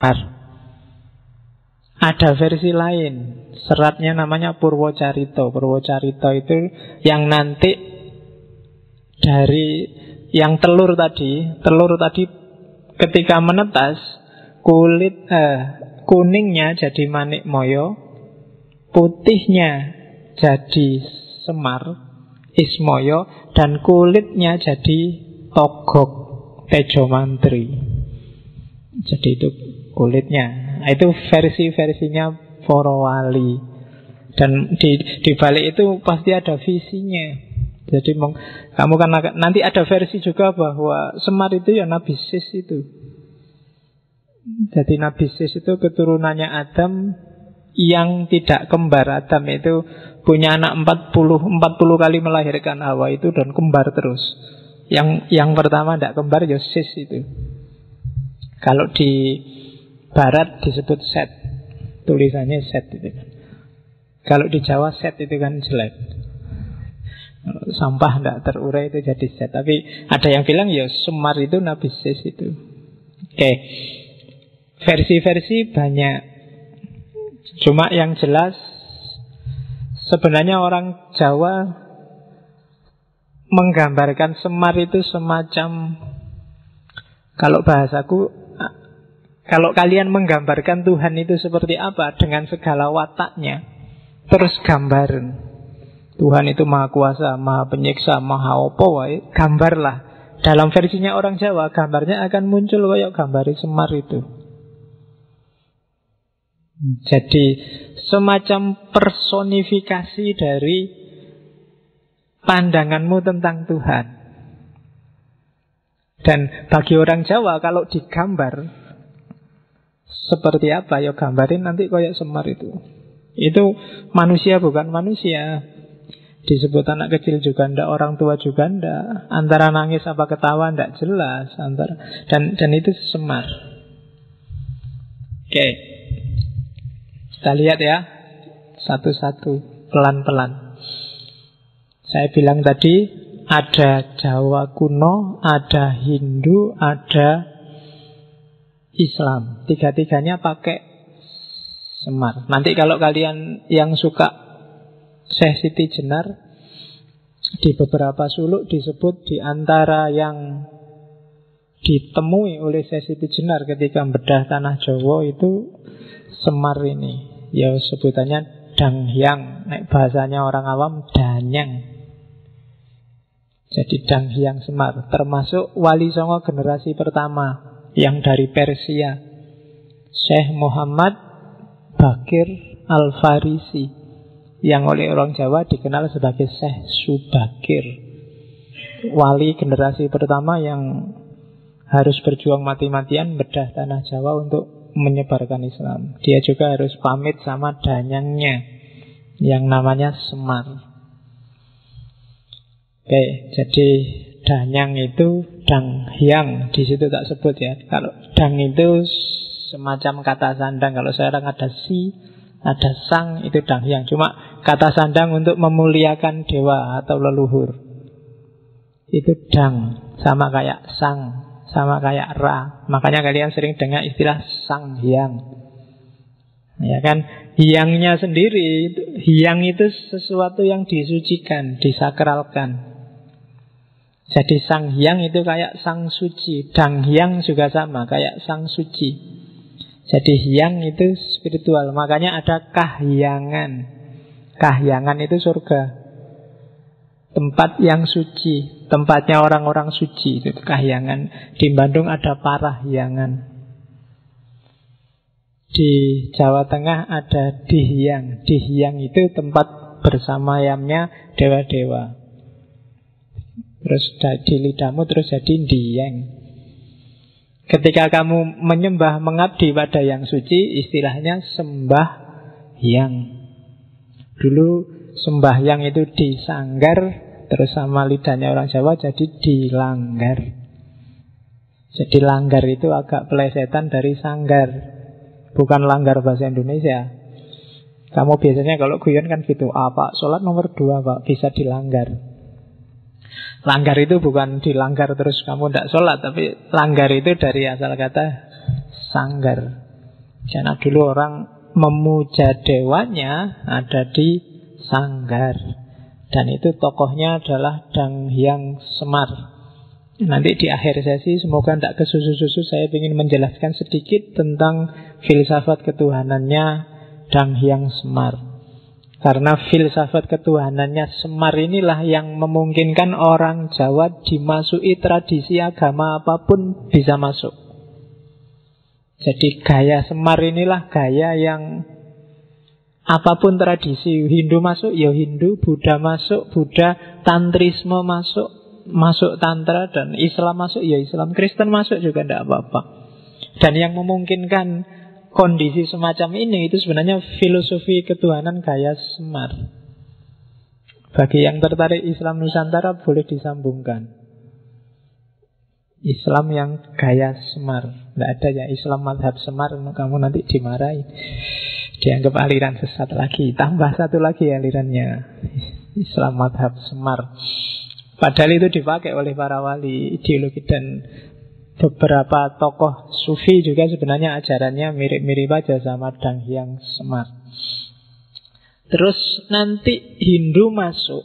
Ada versi lain, seratnya namanya Purwocarito. Purwocarito itu yang nanti dari yang telur tadi ketika menetas kuningnya jadi Manik Moyo, putihnya jadi Semar Ismoyo, dan kulitnya jadi Togog Tejo Mantri. Jadi itu kulitnya. Itu versi-versinya para wali. Dan di balik itu pasti ada visinya. Jadi kamu kan nanti ada versi juga bahwa Semar itu ya Nabi Sis itu. Jadi Nabi Sis itu keturunannya Adam yang tidak kembar. Adam itu punya anak 40 kali melahirkan Hawa itu dan kembar terus. Yang pertama tidak kembar ya Sis itu. Kalau di Barat disebut Set, tulisannya Set itu. Kalau di Jawa Set itu kan jelek. Sampah tidak terurai itu jadi Set. Tapi ada yang bilang ya Semar itu Nabi Sis itu. Oke. Versi-versi banyak. Cuma yang jelas sebenarnya orang Jawa menggambarkan Semar itu semacam, kalau bahasaku, kalau kalian menggambarkan Tuhan itu seperti apa dengan segala wataknya, terus gambarin Tuhan itu maha kuasa, maha penyiksa, maha opo, gambarlah. Dalam versinya orang Jawa, gambarnya akan muncul kayak gambari Semar itu. Jadi semacam personifikasi dari pandanganmu tentang Tuhan. Dan bagi orang Jawa kalau digambar seperti apa, ya gambarin nanti kayak Semar itu. Itu manusia bukan manusia. Disebut anak kecil juga ndak, orang tua juga ndak. Antara nangis apa ketawa ndak jelas. Dan itu Semar. Oke. Kita lihat ya, satu-satu, pelan-pelan. Saya bilang tadi, ada Jawa kuno, ada Hindu, ada Islam. Tiga-tiganya pakai Semar. Nanti kalau kalian yang suka Syekh Siti Jenar, di beberapa suluk disebut di antara yang ditemui oleh Syekh Siti Jenar ketika bedah tanah Jawa itu Semar ini. Ya sebutannya Danghyang, bahasanya orang awam Danyang. Jadi Danghyang Semar, termasuk Wali Songo generasi pertama yang dari Persia, Syekh Muhammad Bakir Al-Farisi, yang oleh orang Jawa dikenal sebagai Syekh Subakir. Wali generasi pertama yang harus berjuang mati-matian bedah tanah Jawa untuk menyebarkan Islam. Dia juga harus pamit sama danyangnya yang namanya Semar. Oke, jadi danyang itu Danghyang, di situ tak sebut ya. Kalau dang itu semacam kata sandang. Kalau sekarang ada si, ada sang, itu Danghyang. Cuma kata sandang untuk memuliakan dewa atau leluhur. Itu dang, sama kayak sang, sama kayak Ra. Makanya kalian sering dengar istilah Sang Hyang. Ya kan? Hyangnya sendiri, Hyang itu sesuatu yang disucikan, disakralkan. Jadi Sang Hyang itu kayak Sang Suci. Dang Hyang juga sama, kayak Sang Suci. Jadi Hyang itu spiritual. Makanya ada kahyangan. Kahyangan itu surga, tempat yang suci, tempatnya orang-orang suci, itu kahyangan. Di Bandung ada Parahyangan. Di Jawa Tengah ada Dihyang. Dihyang itu tempat bersamayamnya dewa-dewa. Terus di lidahmu terus jadi Dieng. Ketika kamu menyembah, mengabdi pada yang suci, istilahnya sembah yang. Dulu sembahyang itu disanggar, terus sama lidahnya orang Jawa jadi dilanggar. Jadi langgar itu agak pelesetan dari sanggar, bukan langgar bahasa Indonesia. Kamu biasanya kalau guyon kan gitu, Pak, sholat nomor 2 Pak, bisa dilanggar. Langgar itu bukan dilanggar terus kamu tidak sholat, tapi langgar itu dari asal kata sanggar. Karena dulu orang memuja dewanya ada di Sanggar. Dan itu tokohnya adalah Dang Hyang Semar. Nanti di akhir sesi, semoga tidak kesusu-susu, saya ingin menjelaskan sedikit tentang filsafat ketuhanannya Dang Hyang Semar. Karena filsafat ketuhanannya Semar inilah yang memungkinkan orang Jawa dimasuki tradisi agama apapun bisa masuk. Jadi gaya Semar inilah gaya yang apapun tradisi, Hindu masuk ya Hindu, Buddha masuk Buddha, Tantrisme masuk Tantra, dan Islam masuk ya Islam, Kristen masuk juga tidak apa-apa. Dan yang memungkinkan kondisi semacam ini itu sebenarnya filosofi ketuhanan gaya Semar. Bagi yang tertarik Islam Nusantara boleh disambungkan. Islam yang gaya Semar. Tidak ada ya Islam madhab Semar, kamu nanti dimarahi, dianggap aliran sesat lagi. Tambah satu lagi alirannya, Islam madhab Semar. Padahal itu dipakai oleh para wali ideologi, dan beberapa tokoh sufi juga sebenarnya ajarannya mirip-mirip aja sama Dang Hyang Semar. Terus nanti Hindu masuk.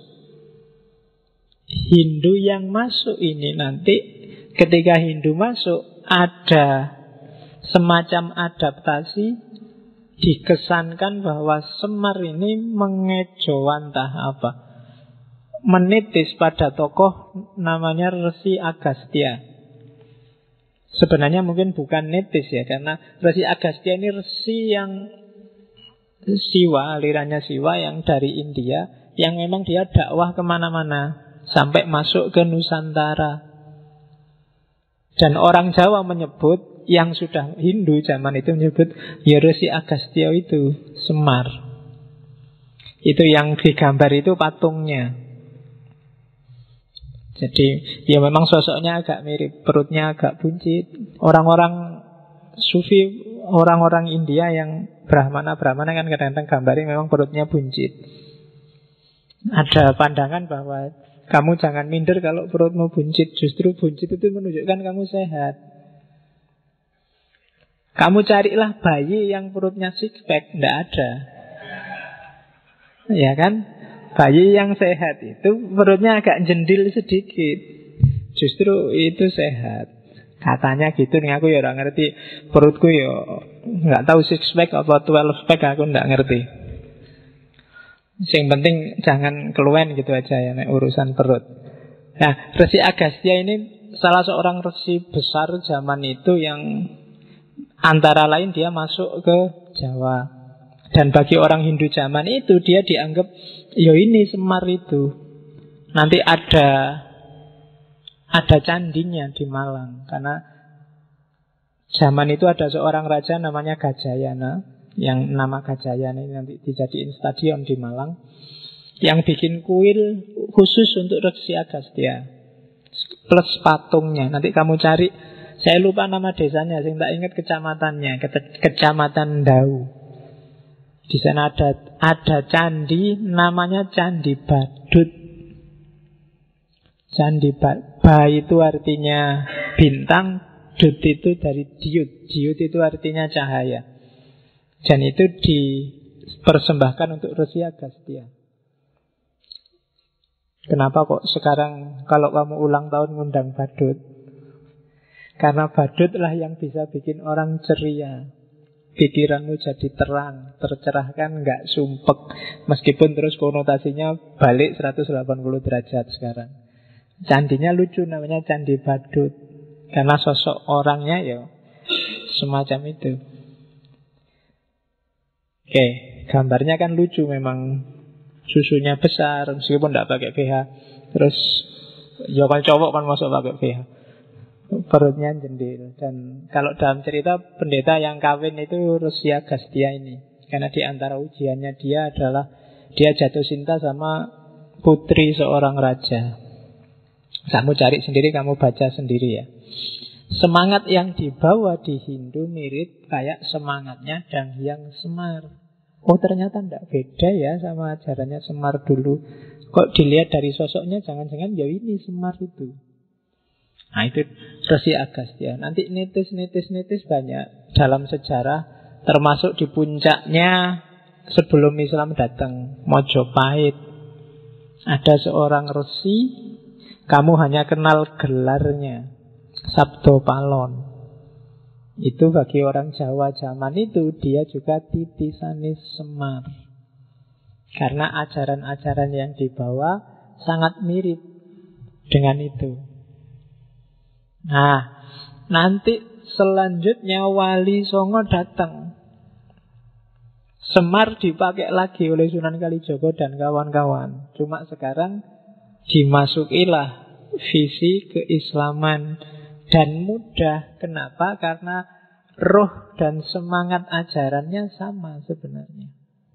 Hindu yang masuk ini nanti, ketika Hindu masuk, ada semacam adaptasi. Dikesankan bahwa Semar ini mengejawantah apa, menitis pada tokoh namanya Resi Agastya. Sebenarnya mungkin bukan nitis ya, karena Resi Agastya ini resi yang Siwa, alirannya Siwa yang dari India, yang memang dia dakwah kemana-mana sampai masuk ke Nusantara. Dan orang Jawa menyebut, yang sudah Hindu zaman itu menyebut, ya Resi Agastya itu Semar. Itu yang digambar itu patungnya. Jadi ya memang sosoknya agak mirip, perutnya agak buncit. Orang-orang sufi, orang-orang India yang Brahmana kan kadang-kadang gambarnya memang perutnya buncit. Ada pandangan bahwa kamu jangan minder kalau perutmu buncit. Justru buncit itu menunjukkan kamu sehat. Kamu carilah bayi yang perutnya six pack, tidak ada. Ya kan? Bayi yang sehat itu perutnya agak jendil sedikit. Justru itu sehat. Katanya gitu nih, aku ya gak ngerti. Perutku ya gak tahu six pack apa 12 pack, aku gak ngerti. Yang penting jangan keluwen gitu aja ya, urusan perut. Nah, Resi Agastya ini salah seorang resi besar zaman itu yang antara lain dia masuk ke Jawa. Dan bagi orang Hindu zaman itu dia dianggap, ya ini Semar itu. Nanti ada candinya di Malang. Karena zaman itu ada seorang raja namanya Gajayana, yang nama Gajayana ini nanti dijadiin stadion di Malang, yang bikin kuil khusus untuk Resi Agastya plus patungnya. Nanti kamu cari, saya lupa nama desanya, saya tak ingat kecamatannya, Kecamatan Dau. Di sana ada candi namanya Candi Badut. Candi Ba itu artinya bintang, Dut itu dari diut. Diut itu artinya cahaya. Dan itu dipersembahkan untuk Resi Agastya. Kenapa kok sekarang kalau kamu ulang tahun ngundang badut? Karena badutlah yang bisa bikin orang ceria. Pikiranmu jadi terang, tercerahkan, nggak sumpek. Meskipun terus konotasinya balik 180 derajat sekarang. Candinya lucu, namanya Candi Badut. Karena sosok orangnya ya semacam itu. Oke, gambarnya kan lucu memang. Susunya besar, meskipun tidak pakai BH. Terus ya kalau cowok kan masuk pakai BH. Perutnya jendil. Dan kalau dalam cerita pendeta yang kawin itu Resi Agastya ini. Karena di antara ujiannya dia adalah dia jatuh cinta sama putri seorang raja. Kamu cari sendiri, kamu baca sendiri ya. Semangat yang dibawa di Hindu mirip kayak semangatnya Dang Hyang Semar. Oh ternyata tidak beda ya sama ajarannya Semar dulu. Kok dilihat dari sosoknya jangan-jangan ya ini Semar itu. Nah itu Resi Agastya. Nanti nitis banyak dalam sejarah Termasuk di puncaknya sebelum Islam datang, Mojopahit. Ada seorang resi, kamu hanya kenal gelarnya, Sabdo Palon. Itu bagi orang Jawa zaman itu, dia juga titisanis Semar. Karena ajaran-ajaran yang dibawa sangat mirip dengan itu. Nah, nanti selanjutnya Wali Songo datang. Semar dipakai lagi oleh Sunan Kalijogo dan kawan-kawan. Cuma sekarang dimasukilah visi keislaman. Dan mudah. Kenapa? Karena roh dan semangat ajarannya sama sebenarnya.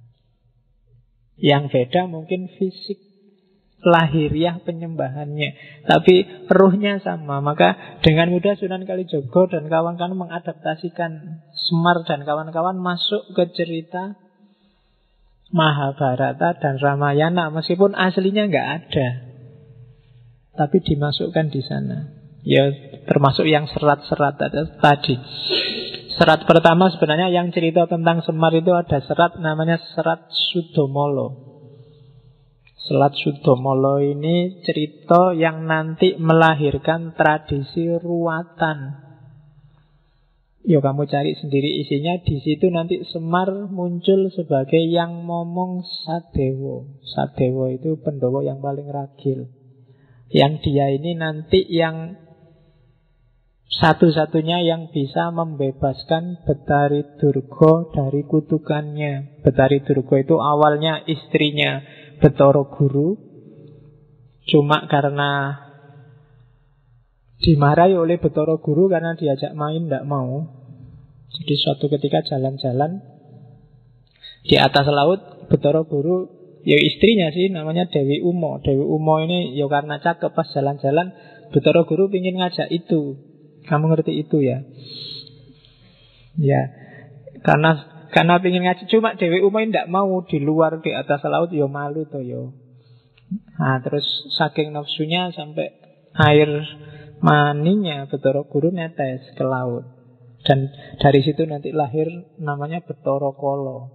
Yang beda mungkin fisik lahiriah penyembahannya, tapi ruhnya sama. Maka dengan mudah Sunan Kalijogo dan kawan-kawan mengadaptasikan Semar dan kawan-kawan masuk ke cerita Mahabharata dan Ramayana, meskipun aslinya nggak ada, tapi dimasukkan di sana. Ya termasuk yang serat-serat tadi. Serat pertama sebenarnya yang cerita tentang Semar itu ada serat namanya Serat Sudomolo. Selat Sudomolo ini cerita yang nanti melahirkan tradisi ruwatan. Ya kamu cari sendiri isinya. Di situ nanti Semar muncul sebagai yang momong Sadewo. Sadewo itu Pendowo yang paling ragil. Yang dia ini nanti yang satu-satunya yang bisa membebaskan Betari Durga dari kutukannya. Betari Durga itu awalnya istrinya Betara Guru, cuma karena dimarahi oleh Betara Guru karena diajak main tidak mau. Jadi suatu ketika jalan-jalan di atas laut, Betara Guru, ya istrinya sih namanya Dewi Umo. Dewi Umo ini ya karena cakep, pas jalan-jalan Betara Guru ingin ngajak itu. Kamu ngerti itu ya? Ya, karena pengen ngaji. Cuma Dewi Umo tidak mau, di luar di atas laut yo malu toh yo. Nah terus saking nafsunya sampai air maninya Betara Guru netes ke laut. Dan dari situ nanti lahir namanya Betara Kala.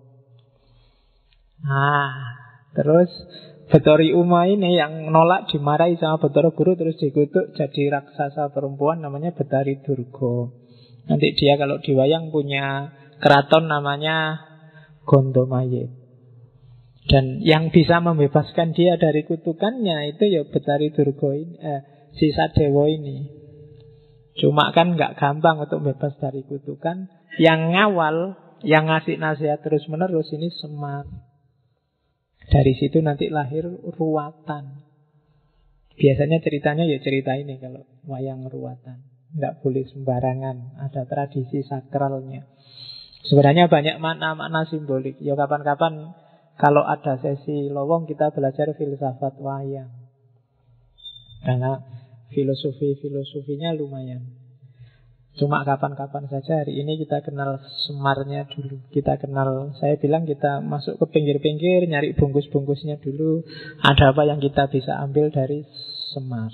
Nah terus Betari Umo ini yang nolak dimarahi sama Betara Guru, terus dikutuk jadi raksasa perempuan namanya Betari Durga. Nanti dia kalau diwayang punya keraton namanya Gondomayit. Dan yang bisa membebaskan dia dari kutukannya itu ya Betari Durga ini, si Sadewo ini. Cuma kan nggak gampang untuk bebas dari kutukan. Yang ngawal, yang ngasih nasihat terus menerus ini Semar. Dari situ nanti lahir ruwatan. Biasanya ceritanya ya cerita ini kalau wayang ruwatan. Nggak boleh sembarangan, ada tradisi sakralnya. Sebenarnya banyak makna-makna simbolik. Ya kapan-kapan kalau ada sesi lowong kita belajar filsafat wayang. Karena filosofinya lumayan. Cuma kapan-kapan saja. Hari ini kita kenal Semarnya dulu. Kita kenal, saya bilang kita masuk ke pinggir-pinggir, nyari bungkus-bungkusnya dulu. Ada apa yang kita bisa ambil dari Semar.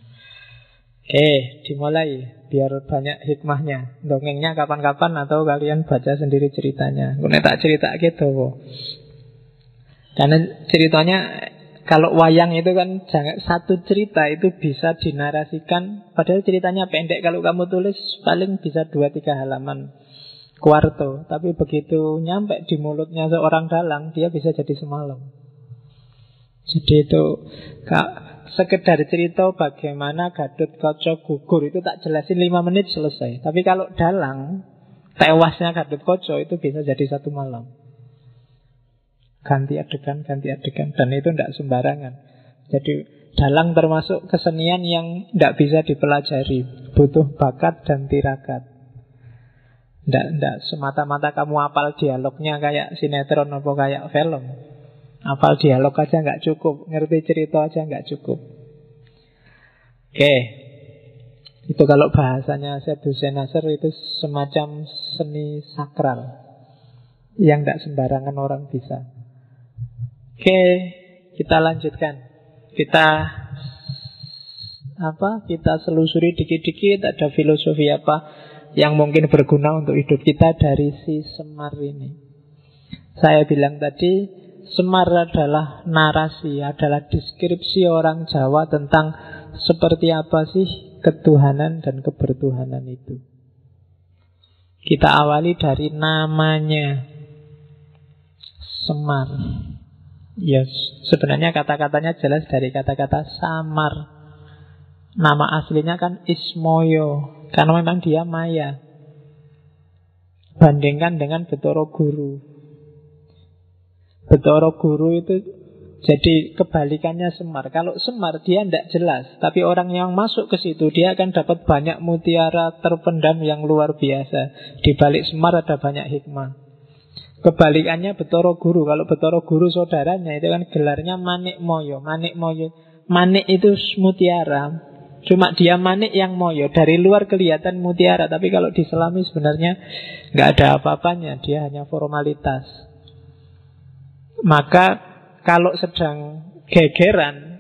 Dimulai biar banyak hikmahnya. Dongengnya kapan-kapan atau kalian baca sendiri ceritanya. Gue tak cerita gitu. Karena ceritanya kalau wayang itu kan satu cerita itu bisa dinarasikan. Padahal ceritanya pendek. Kalau kamu tulis paling bisa 2-3 halaman kuarto. Tapi begitu nyampe di mulutnya seorang dalang, dia bisa jadi semalam. Jadi itu sekedar cerita bagaimana Gatot Kaca gugur itu tak jelasin 5 menit selesai. Tapi kalau dalang, tewasnya Gatot Kaca itu bisa jadi 1 malam. Ganti adegan. Dan itu tidak sembarangan. Jadi dalang termasuk kesenian yang tidak bisa dipelajari. Butuh bakat dan tirakat. Tidak semata-mata kamu hafal dialognya kayak sinetron atau kayak film. Hafal dialog aja nggak cukup. Ngerti cerita aja nggak cukup. Itu kalau bahasanya Syed Hussein Nasr itu semacam seni sakral yang tidak sembarangan orang bisa. Kita lanjutkan. Kita selusuri dikit-dikit ada filosofi apa yang mungkin berguna untuk hidup kita dari si Semar ini. Saya bilang tadi, Semar adalah narasi, adalah deskripsi orang Jawa tentang seperti apa sih ketuhanan dan kebertuhanan itu. Kita awali dari namanya, Semar. Yes, sebenarnya kata-katanya jelas dari kata-kata samar. Nama aslinya kan Ismoyo, karena memang dia maya. Bandingkan dengan Betara Guru. Betara Guru itu jadi kebalikannya Semar. Kalau Semar dia tidak jelas, tapi orang yang masuk ke situ dia akan dapat banyak mutiara terpendam yang luar biasa. Di balik Semar ada banyak hikmah. Kebalikannya Betara Guru. Kalau Betara Guru saudaranya itu kan gelarnya Manik Moyo. Manik Moyo, manik itu mutiara. Cuma dia manik yang moyo. Dari luar kelihatan mutiara, tapi kalau diselami sebenarnya nggak ada apa-apanya. Dia hanya formalitas. Maka kalau sedang gegeran,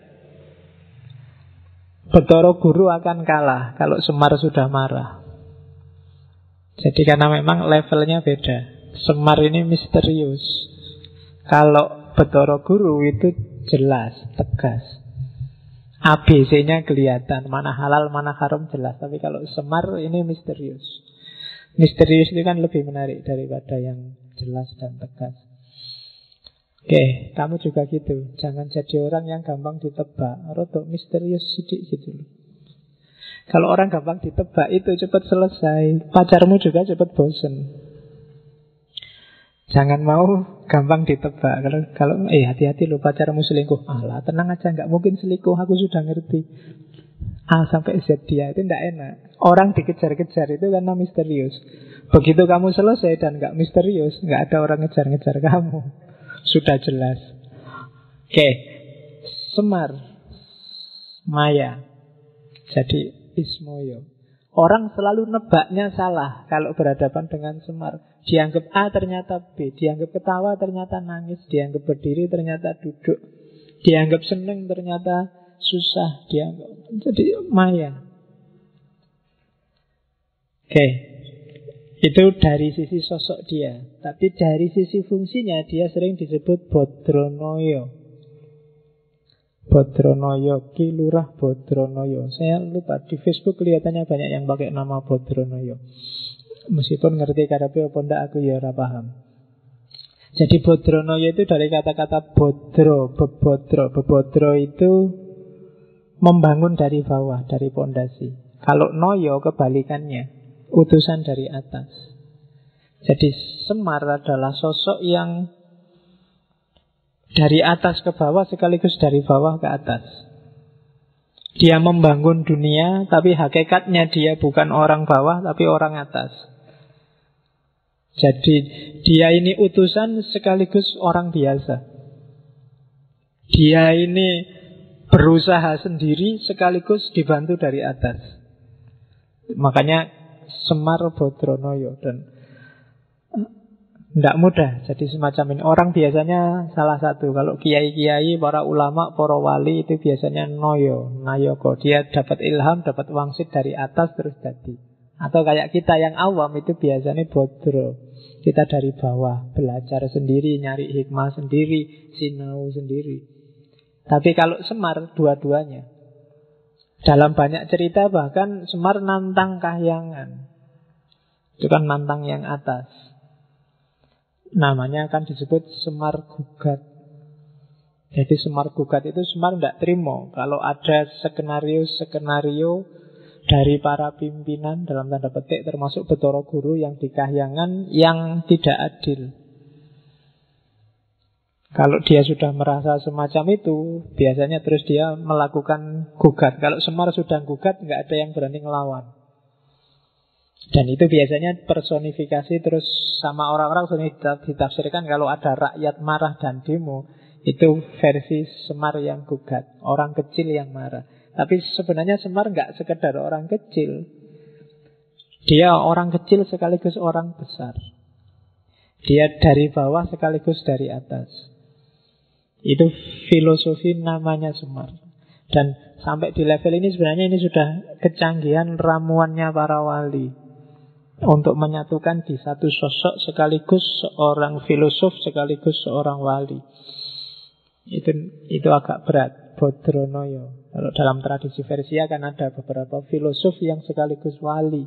Betara Guru akan kalah kalau Semar sudah marah. Jadi karena memang levelnya beda. Semar ini misterius. Kalau Betara Guru itu jelas, tegas. ABC-nya kelihatan, mana halal, mana haram jelas. Tapi kalau Semar ini misterius. Misterius itu kan lebih menarik daripada yang jelas dan tegas. Oke, kamu juga gitu. Jangan jadi orang yang gampang ditebak. Rodok misterius sidik gitu loh. Kalau orang gampang ditebak itu cepat selesai. Pacarmu juga cepat bosen. Jangan mau gampang ditebak. Kalau hati-hati loh pacarmu selingkuh. Alah, tenang aja, nggak mungkin selingkuh. Aku sudah ngerti. A sampai Z dia itu tidak enak. Orang dikejar-kejar itu karena misterius. Begitu kamu selesai dan nggak misterius, nggak ada orang ngejar-ngejar kamu. Sudah jelas. Oke, Semar, maya. Jadi Ismoyo. Orang selalu nebaknya salah kalau berhadapan dengan Semar. Dianggap A ternyata B, dianggap ketawa ternyata nangis, dianggap berdiri ternyata duduk, dianggap seneng ternyata susah, dianggap jadi maya. Oke, itu dari sisi sosok dia. Tapi dari sisi fungsinya dia sering disebut Bodronoyo. Bodronoyo, Ki Lurah Bodronoyo. Saya lupa, di Facebook kelihatannya banyak yang pakai nama Bodronoyo. Meskipun ngerti karepe apa ndak aku ya ora paham. Jadi Bodronoyo itu dari kata-kata bodro, bebodro. Bebodro itu membangun dari bawah, dari pondasi. Kalau noyo kebalikannya, utusan dari atas. Jadi Semar adalah sosok yang dari atas ke bawah sekaligus dari bawah ke atas. Dia membangun dunia, tapi hakikatnya dia bukan orang bawah, tapi orang atas. Jadi dia ini utusan sekaligus orang biasa. Dia ini berusaha sendiri sekaligus dibantu dari atas. Makanya Semar Bodronoyo. Dan tidak mudah jadi semacam ini. Orang biasanya salah satu. Kalau kiai-kiai, para ulama, para wali itu biasanya noyo, nayoko. Dia dapat ilham, dapat wangsit dari atas terus jadi. Atau kayak kita yang awam itu biasanya bodro. Kita dari bawah, belajar sendiri, nyari hikmah sendiri, sinau sendiri. Tapi kalau Semar, dua-duanya. Dalam banyak cerita bahkan Semar nantang kahyangan. Itu kan nantang yang atas. Namanya akan disebut Semar Gugat. Jadi Semar Gugat itu Semar tidak terima kalau ada skenario dari para pimpinan dalam tanda petik termasuk Betara Guru yang di kahyangan yang tidak adil. Kalau dia sudah merasa semacam itu, biasanya terus dia melakukan gugat. Kalau Semar sudah gugat, nggak ada yang berani ngelawan. Dan itu biasanya personifikasi terus sama orang-orang sering ditafsirkan kalau ada rakyat marah dan demo, itu versi Semar yang gugat, orang kecil yang marah. Tapi sebenarnya Semar nggak sekedar orang kecil. Dia orang kecil sekaligus orang besar. Dia dari bawah sekaligus dari atas. Itu filosofi namanya Semar. Dan sampai di level ini sebenarnya ini sudah kecanggihan ramuannya para wali. untuk menyatukan di satu sosok sekaligus seorang filosof sekaligus seorang wali. Itu agak berat, Bodronoyo. Kalau dalam tradisi Persia kan ada beberapa filosof yang sekaligus wali.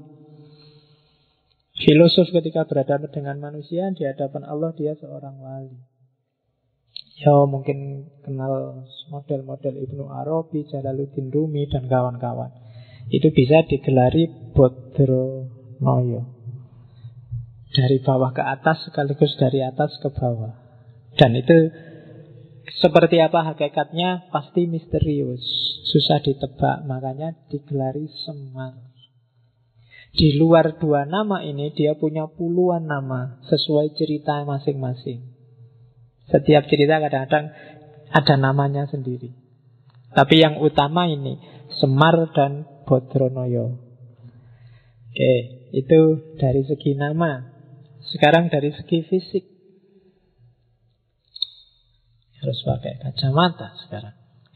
Filosof ketika berhadapan dengan manusia, di hadapan Allah dia seorang wali. Ya mungkin kenal model-model Ibnu Arabi, Jalaluddin Rumi dan kawan-kawan. Itu bisa digelari Bodronoyo. Dari bawah ke atas sekaligus dari atas ke bawah. Dan itu seperti apa hakikatnya pasti misterius, susah ditebak, makanya digelari Semar. Di luar dua nama ini dia punya puluhan nama sesuai cerita masing-masing. Setiap cerita kadang-kadang ada namanya sendiri. Tapi yang utama ini Semar dan Bodronoyo. Oke, itu dari segi nama. Sekarang dari segi fisik. Harus pakai kacamata sekarang.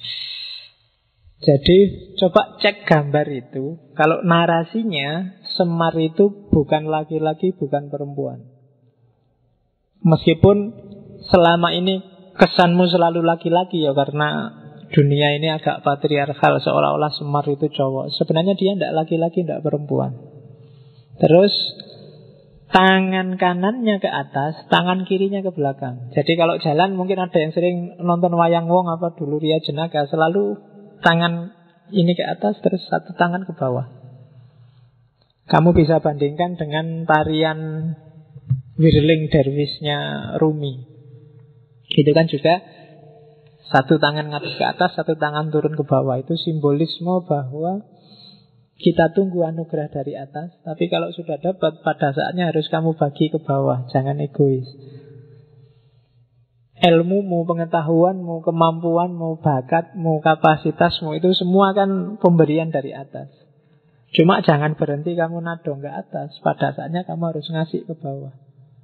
Jadi coba cek gambar itu. Kalau narasinya Semar itu bukan laki-laki, bukan perempuan. Meskipun selama ini kesanmu selalu laki-laki ya, karena dunia ini agak patriarkal, seolah-olah Semar itu cowok. Sebenarnya dia tidak laki-laki, tidak perempuan. Terus tangan kanannya ke atas, tangan kirinya ke belakang. Jadi kalau jalan mungkin ada yang sering nonton wayang wong apa dulu Ria Jenaka, selalu tangan ini ke atas terus satu tangan ke bawah. Kamu bisa bandingkan dengan tarian Whirling Derwishnya Rumi. Itu kan juga satu tangan ngadep ke atas, satu tangan turun ke bawah. Itu simbolisme bahwa kita tunggu anugerah dari atas, tapi kalau sudah dapat, pada saatnya harus kamu bagi ke bawah. Jangan egois. Ilmumu, pengetahuanmu, kemampuanmu, bakatmu, kapasitasmu, itu semua kan pemberian dari atas. Cuma jangan berhenti kamu nadong ke atas. Pada saatnya kamu harus ngasih ke bawah.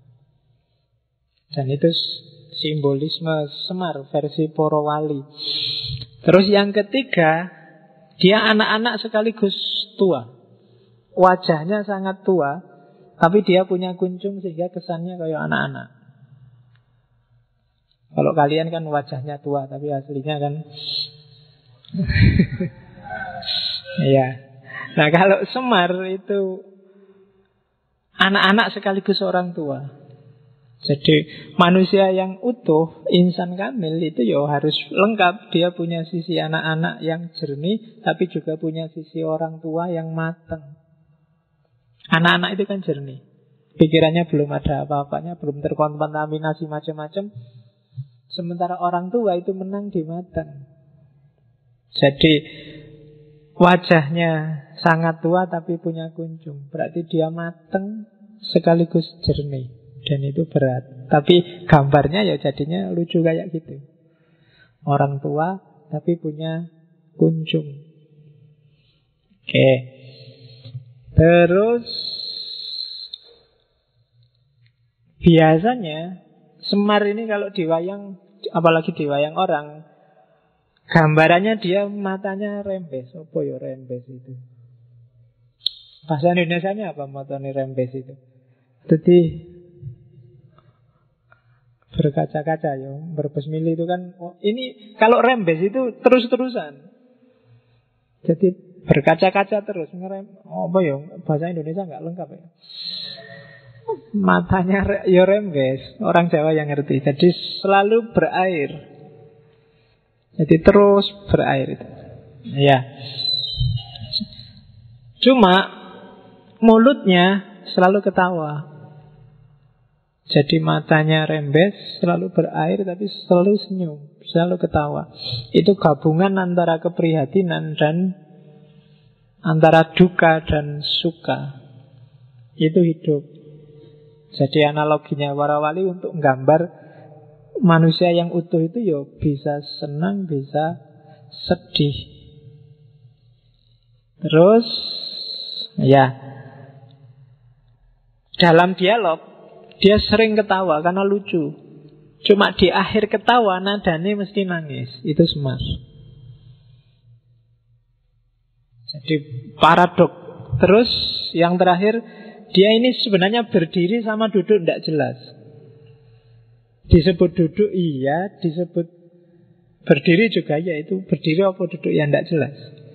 Dan itu simbolisme Semar versi Poro Wali. Terus yang ketiga, dia anak-anak sekaligus tua. Wajahnya sangat tua, tapi dia punya kuncung sehingga kesannya kayak anak-anak. Kalau kalian kan wajahnya tua, tapi aslinya kan ya. Nah kalau Semar itu anak-anak sekaligus orang tua. Jadi manusia yang utuh, insan kamil itu ya harus lengkap. Dia punya sisi anak-anak yang jernih, tapi juga punya sisi orang tua yang matang. Anak-anak itu kan jernih, pikirannya belum ada apa-apanya, belum terkontaminasi macam-macam. Sementara orang tua itu menang di matang. Jadi wajahnya sangat tua tapi punya kuncung, berarti dia matang sekaligus jernih. Dan itu berat. Tapi gambarnya ya jadinya lucu kayak gitu. Orang tua tapi punya kuncung. Oke. Terus biasanya Semar ini kalau diwayang, apalagi diwayang orang, gambarannya dia matanya rembes. Apa ya rembes itu? Bahasa Indonesianya apa matanya rembes itu? Jadi berkaca-kaca ya, berbesmili itu kan ini kalau rembes itu terus-terusan. Jadi berkaca-kaca terus ngerem. Apa ya bahasa Indonesia nggak lengkap ya. Matanya ya rembes, orang Jawa yang ngerti. Jadi selalu berair. Jadi terus berair itu. Ya. Cuma mulutnya selalu ketawa. Jadi matanya rembes, selalu berair, tapi selalu senyum, selalu ketawa. Itu gabungan antara keprihatinan dan antara duka dan suka. Itu hidup. Jadi analoginya para wali untuk menggambar manusia yang utuh itu ya bisa senang, bisa sedih. Terus, ya, dalam dialog dia sering ketawa karena lucu. Cuma di akhir ketawa nadanya mesti nangis. Itu Semar. Jadi paradok. Terus yang terakhir, dia ini sebenarnya berdiri sama duduk tidak jelas. Disebut duduk iya, disebut berdiri juga ya. Itu berdiri apa duduk yang tidak jelas.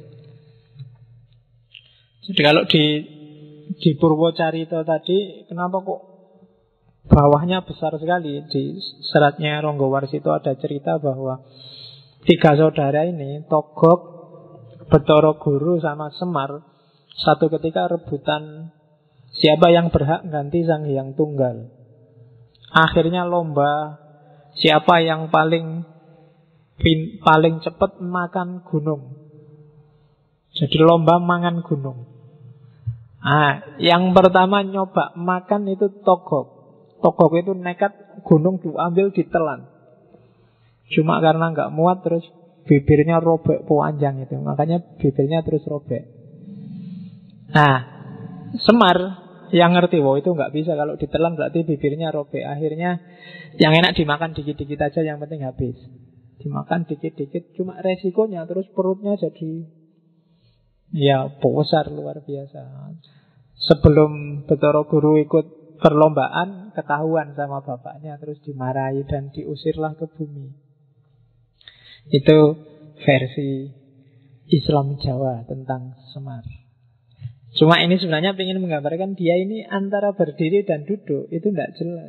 Jadi kalau di Purwocarito tadi, kenapa kok bawahnya besar sekali? Di seratnya Ronggowarsito ada cerita bahwa 3 saudara ini, Togog, Betara Guru sama Semar, satu ketika rebutan siapa yang berhak ganti Sang Hyang Tunggal. Akhirnya lomba siapa yang paling cepat makan gunung. Jadi lomba mangan gunung. Yang pertama nyoba makan itu Togog. Togog itu nekat gunung diambil ditelan. Cuma karena nggak muat terus bibirnya robek panjang itu. Makanya bibirnya terus robek. Nah, Semar yang ngerti, wow itu nggak bisa, kalau ditelan berarti bibirnya robek. Akhirnya yang enak dimakan dikit-dikit aja, yang penting habis. Dimakan dikit-dikit, cuma resikonya terus perutnya jadi ya besar luar biasa. Sebelum Betara Guru ikut perlombaan, ketahuan sama bapaknya, terus dimarahi dan diusirlah ke bumi. Itu versi Islam Jawa tentang Semar. Cuma ini sebenarnya ingin menggambarkan dia ini antara berdiri dan duduk itu tidak jelas.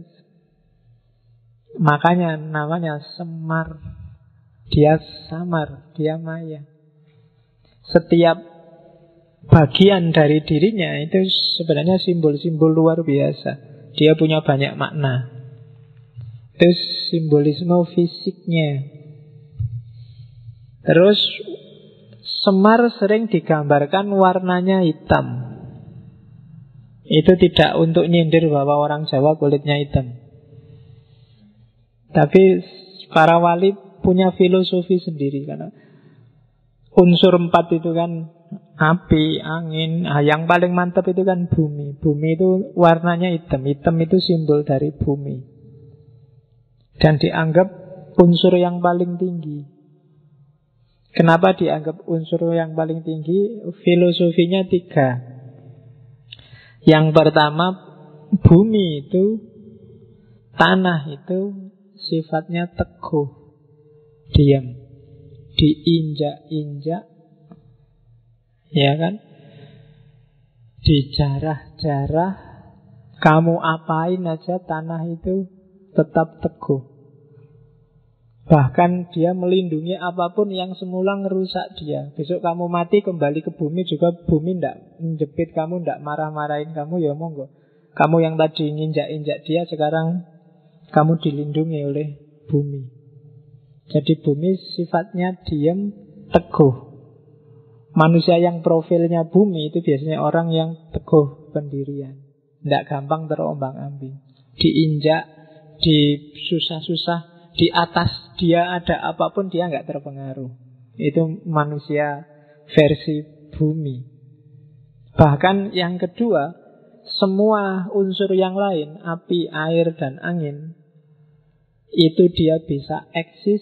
Makanya namanya Semar. Dia samar, dia maya. Setiap bagian dari dirinya itu sebenarnya simbol-simbol luar biasa. Dia punya banyak makna. Itu simbolisme fisiknya. Terus Semar sering digambarkan warnanya hitam. Itu tidak untuk nyindir bahwa orang Jawa kulitnya hitam. Tapi para wali punya filosofi sendiri. Karena unsur 4 itu kan api, angin. Yang paling mantap itu kan bumi. Bumi itu warnanya hitam. Hitam itu simbol dari bumi. Dan dianggap unsur yang paling tinggi. Kenapa dianggap unsur yang paling tinggi? Filosofinya 3. Yang pertama, bumi itu, tanah itu sifatnya teguh, diam, diinjak-injak, ya kan? Dijarah-jarah, kamu apain aja tanah itu tetap teguh. Bahkan dia melindungi apapun yang semula ngerusak dia. Besok kamu mati kembali ke bumi juga, bumi tidak menjepit kamu, tidak marah-marahin kamu, ya monggo. Kamu yang tadi nginjak-injak dia, sekarang kamu dilindungi oleh bumi. Jadi bumi sifatnya diam, teguh. Manusia yang profilnya bumi itu biasanya orang yang teguh pendirian, tidak gampang terombang-ambing. Diinjak, disusah-susah, di atas dia ada apapun dia nggak terpengaruh. Itu manusia versi bumi. Bahkan yang kedua, semua unsur yang lain, api, air, dan angin, itu dia bisa eksis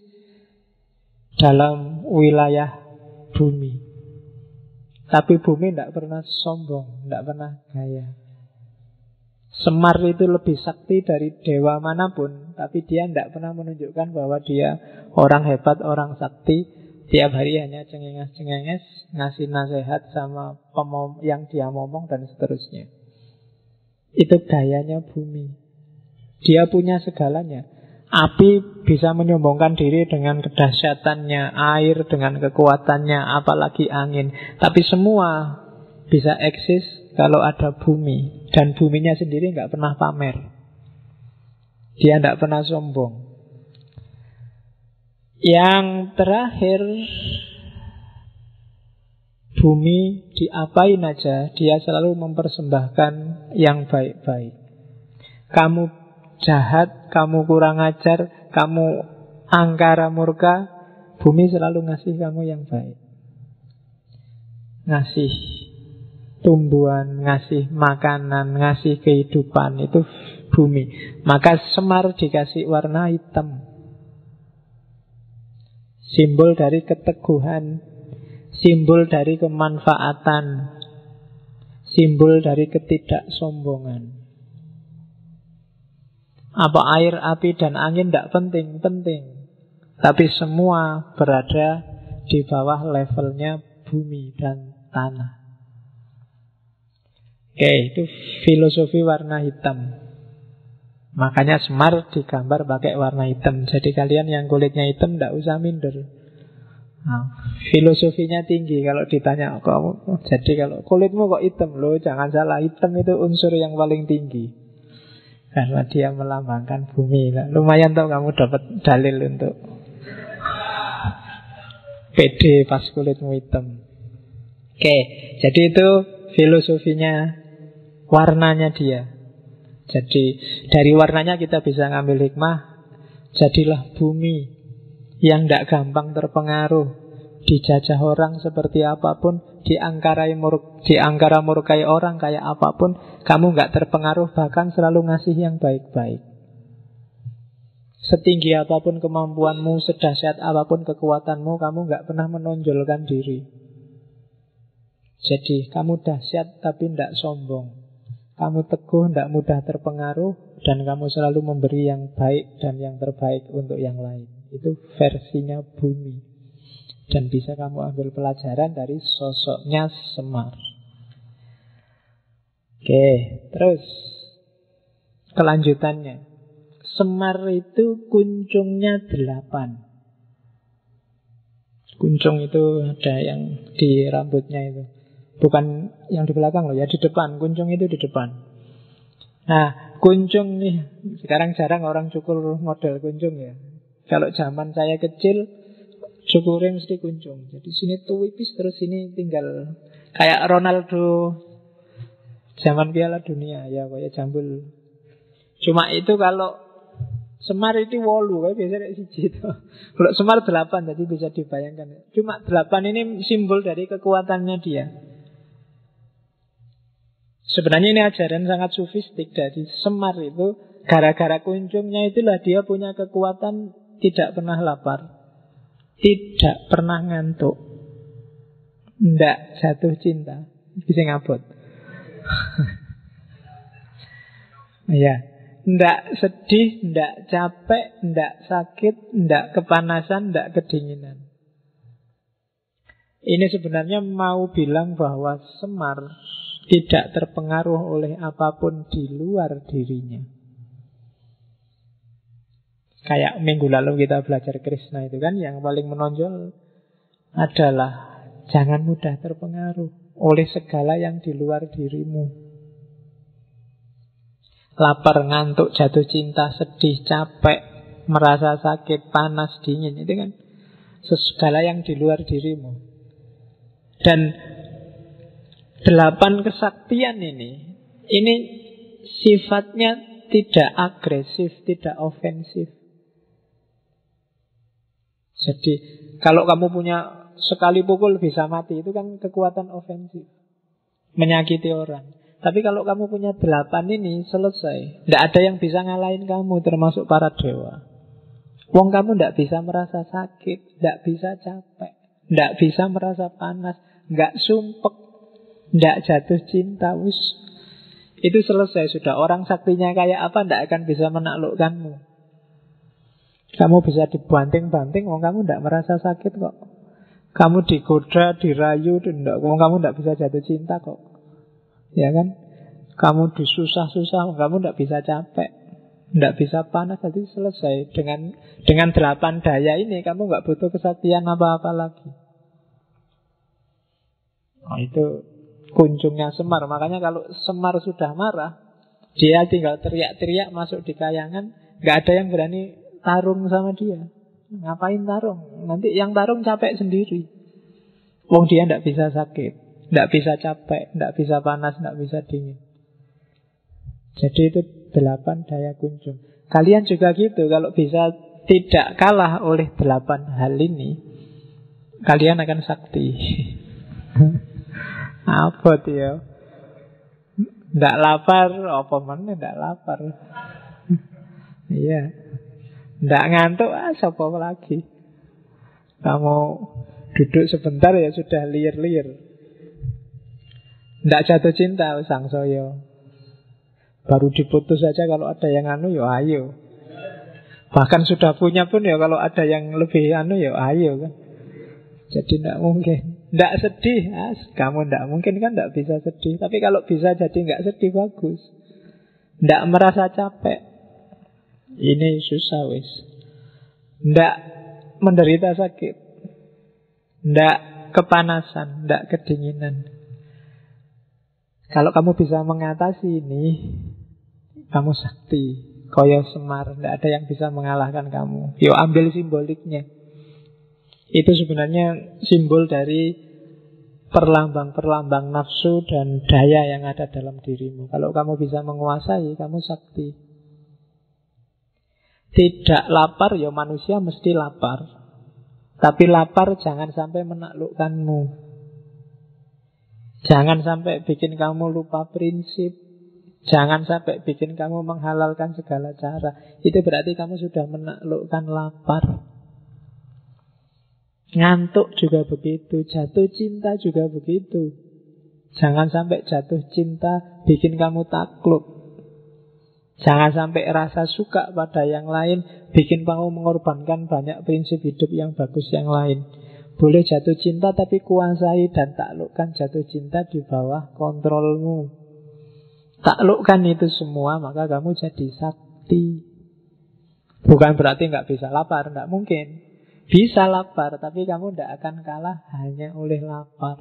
dalam wilayah bumi. Tapi bumi tidak pernah sombong, tidak pernah gaya. Semar itu lebih sakti dari dewa manapun, tapi dia tidak pernah menunjukkan bahwa dia orang hebat, orang sakti. Tiap hari hanya cengenges-cengenges, ngasih nasihat sama yang dia ngomong dan seterusnya. Itu gayanya bumi. Dia punya segalanya. Api bisa menyombongkan diri dengan kedahsyatannya, air dengan kekuatannya, apalagi angin. Tapi semua bisa eksis kalau ada bumi. Dan buminya sendiri nggak pernah pamer. Dia nggak pernah sombong. Yang terakhir, bumi diapain aja, dia selalu mempersembahkan yang baik-baik. Kamu jahat, kamu kurang ajar, kamu angkara murka, bumi selalu ngasih kamu yang baik. Ngasih tumbuhan, ngasih makanan, ngasih kehidupan, itu bumi. Maka Semar dikasih warna hitam, simbol dari keteguhan, simbol dari kemanfaatan, simbol dari ketidaksombongan. Apa air, api, dan angin tidak penting, penting. Tapi semua berada di bawah levelnya bumi dan tanah. Oke, itu filosofi warna hitam. Makanya Semar digambar pakai warna hitam. Jadi kalian yang kulitnya hitam tidak usah minder. Nah, filosofinya tinggi kalau ditanya kamu. Jadi kalau kulitmu kok hitam, loh jangan salah, hitam itu unsur yang paling tinggi. Karena dia melambangkan bumi. Nah, lumayan tuh kamu dapat dalil untuk pede pas kulitmu hitam. Oke, jadi itu filosofinya warnanya dia. Jadi dari warnanya kita bisa ngambil hikmah. Jadilah bumi yang tidak gampang terpengaruh, dijajah orang seperti apapun, diangkara murkai orang kayak apapun, kamu nggak terpengaruh, bahkan selalu ngasih yang baik-baik. Setinggi apapun kemampuanmu, sedahsyat apapun kekuatanmu, kamu nggak pernah menonjolkan diri. Jadi kamu dahsyat tapi tidak sombong. Kamu teguh, tidak mudah terpengaruh, dan kamu selalu memberi yang baik dan yang terbaik untuk yang lain. Itu versinya bumi. Dan bisa kamu ambil pelajaran dari sosoknya Semar. Oke, terus kelanjutannya. Semar itu kuncungnya 8. Kuncung itu ada yang di rambutnya itu. Bukan yang di belakang loh, ya di depan. Kuncung itu di depan. Nah, kuncung nih, sekarang jarang orang cukur model kuncung ya. Kalau zaman saya kecil, cukurnya mesti kuncung. Jadi sini tuwipis, terus sini tinggal kayak Ronaldo zaman Piala Dunia ya, kayak jambul. Cuma itu kalau Semar itu 8, kayak biasanya siji itu. Kalau Semar 8, jadi bisa dibayangkan. Cuma 8 ini simbol dari kekuatannya dia. Sebenarnya ini ajaran sangat sufistik dari Semar itu. Gara-gara kuncungnya itulah dia punya kekuatan tidak pernah lapar, tidak pernah ngantuk, tidak jatuh cinta. Bisa ngabot. Ya, tidak sedih, tidak capek, tidak sakit, tidak kepanasan, tidak kedinginan. Ini sebenarnya mau bilang bahwa Semar tidak terpengaruh oleh apapun di luar dirinya. Kayak minggu lalu kita belajar Krishna itu kan, yang paling menonjol adalah jangan mudah terpengaruh oleh segala yang di luar dirimu. Lapar, ngantuk, jatuh cinta, sedih, capek, merasa sakit, panas, dingin, itu kan segala yang di luar dirimu. Dan 8 kesaktian ini sifatnya tidak agresif, tidak ofensif. Jadi kalau kamu punya sekali pukul bisa mati, itu kan kekuatan ofensif, menyakiti orang. Tapi kalau kamu punya 8 ini, selesai. Tidak ada yang bisa ngalahin kamu, termasuk para dewa. Wong kamu tidak bisa merasa sakit, tidak bisa capek, tidak bisa merasa panas, nggak sumpek, tidak jatuh cinta, wis. Itu selesai sudah. Orang saktinya kayak apa tidak akan bisa menaklukkanmu. Kamu bisa dibanting-banting, wong kamu tidak merasa sakit kok. Kamu digoda, dirayu, wong kamu tidak bisa jatuh cinta kok. Ya kan? Kamu disusah-susah, wong kamu tidak bisa capek, tidak bisa panas. Jadi selesai. Dengan 8 daya ini kamu nggak butuh kesaktian apa-apa lagi. Nah, itu kuncungnya Semar. Makanya kalau Semar sudah marah, dia tinggal teriak-teriak masuk di kayangan, nggak ada yang berani tarung sama dia. Ngapain tarung? Nanti yang tarung capek sendiri. Wong dia tidak bisa sakit, tidak bisa capek, tidak bisa panas, tidak bisa dingin. Jadi itu 8 daya kuncung. Kalian juga gitu. Kalau bisa tidak kalah oleh 8 hal ini, kalian akan sakti. Apa tuh ya? Nggak lapar, apa mana nggak lapar? Iya. Nggak ngantuk, siapa lagi? Kamu duduk sebentar ya sudah liar-liar. Tidak jatuh cinta sang soyo. Baru diputus saja kalau ada yang anu ya ayo. Bahkan sudah punya pun ya kalau ada yang lebih anu ya ayo kan. Jadi tidak mungkin. Tidak sedih, kamu tidak mungkin kan tidak bisa sedih. Tapi kalau bisa jadi nggak sedih bagus. Tidak merasa capek. Ini susah wis. Tidak menderita sakit. Tidak kepanasan, tidak kedinginan. Kalau kamu bisa mengatasi ini, kamu sakti. Koyo Semar, tidak ada yang bisa mengalahkan kamu. Yo ambil simboliknya. Itu sebenarnya simbol dari perlambang-perlambang nafsu dan daya yang ada dalam dirimu. Kalau kamu bisa menguasai, kamu sakti. Tidak lapar, ya manusia mesti lapar. Tapi lapar jangan sampai menaklukkanmu. Jangan sampai bikin kamu lupa prinsip. Jangan sampai bikin kamu menghalalkan segala cara. Itu berarti kamu sudah menaklukkan lapar. Ngantuk juga begitu, jatuh cinta juga begitu. Jangan sampai jatuh cinta bikin kamu takluk. Jangan sampai rasa suka pada yang lain bikin kamu mengorbankan banyak prinsip hidup yang bagus yang lain. Boleh jatuh cinta tapi kuasai dan taklukkan jatuh cinta di bawah kontrolmu. Taklukkan itu semua, maka kamu jadi sakti. Bukan berarti nggak bisa lapar, nggak mungkin. Bisa lapar, tapi kamu tidak akan kalah hanya oleh lapar.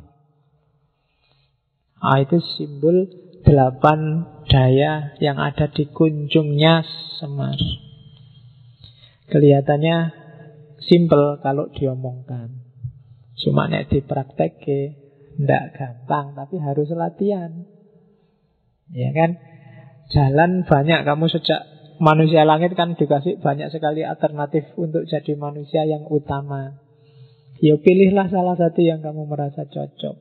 Itu simbol 8 daya yang ada di kunjungnya Semar. Kelihatannya simpel kalau diomongkan. Cuma nek dipraktekke ndak gampang, tapi harus latihan. Ya kan? Jalan banyak, kamu sejak manusia langit kan dikasih banyak sekali alternatif untuk jadi manusia yang utama. Ya pilihlah salah satu yang kamu merasa cocok.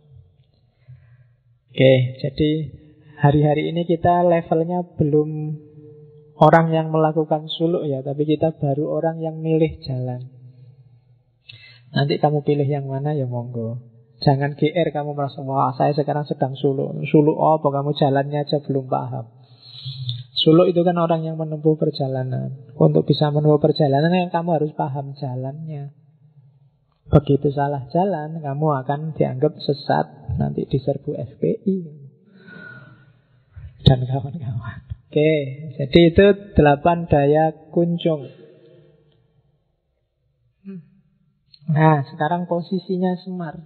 Oke, jadi hari-hari ini kita levelnya belum orang yang melakukan suluk ya, tapi kita baru orang yang milih jalan. Nanti kamu pilih yang mana ya monggo. Jangan GR kamu merasa, wah saya sekarang sedang suluk. Suluk apa, kamu jalannya aja belum paham. Suluk itu kan orang yang menempuh perjalanan. Untuk bisa menempuh perjalanan kamu harus paham jalannya. Begitu salah jalan, kamu akan dianggap sesat. Nanti diserbu FPI dan kawan-kawan. Oke, jadi itu 8 daya kunjung. Nah, sekarang posisinya Semar.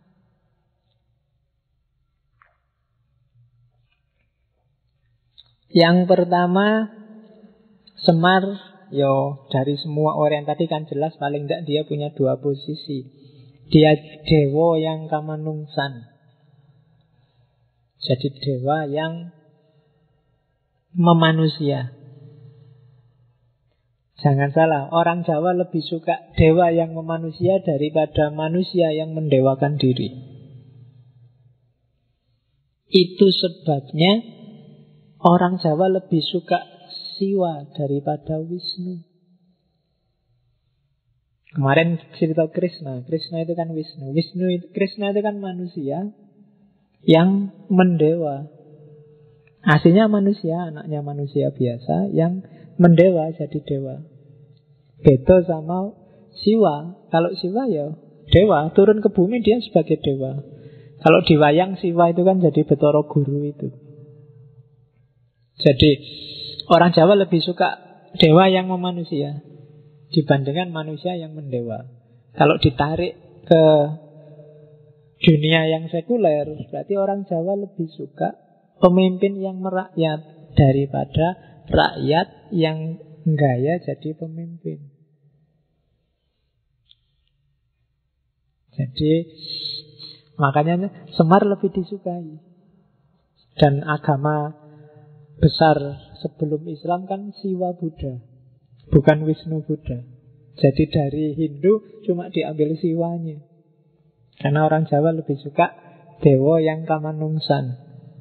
Yang pertama, Semar, dari semua orang tadi kan jelas paling tidak dia punya 2 posisi. Dia dewa yang kamanungsan. Jadi dewa yang memanusia. Jangan salah, orang Jawa lebih suka dewa yang memanusia daripada manusia yang mendewakan diri. Itu sebabnya orang Jawa lebih suka Siwa daripada Wisnu. Kemarin cerita Krishna. Krishna itu kan Wisnu. Krishna itu kan manusia yang mendewa. Aslinya manusia, anaknya manusia biasa yang mendewa jadi dewa. Beda sama Siwa. Kalau Siwa ya dewa, turun ke bumi dia sebagai dewa. Kalau di wayang Siwa itu kan jadi Betara Guru itu. Jadi orang Jawa lebih suka dewa yang memanusia dibandingkan manusia yang mendewa. Kalau ditarik ke dunia yang sekuler, berarti orang Jawa lebih suka pemimpin yang merakyat daripada rakyat yang gaya jadi pemimpin. Jadi makanya Semar lebih disukai. Dan agama besar sebelum Islam kan Siwa Buddha, bukan Wisnu Buddha. Jadi dari Hindu cuma diambil Siwanya. Karena orang Jawa lebih suka dewa yang kamanungsan,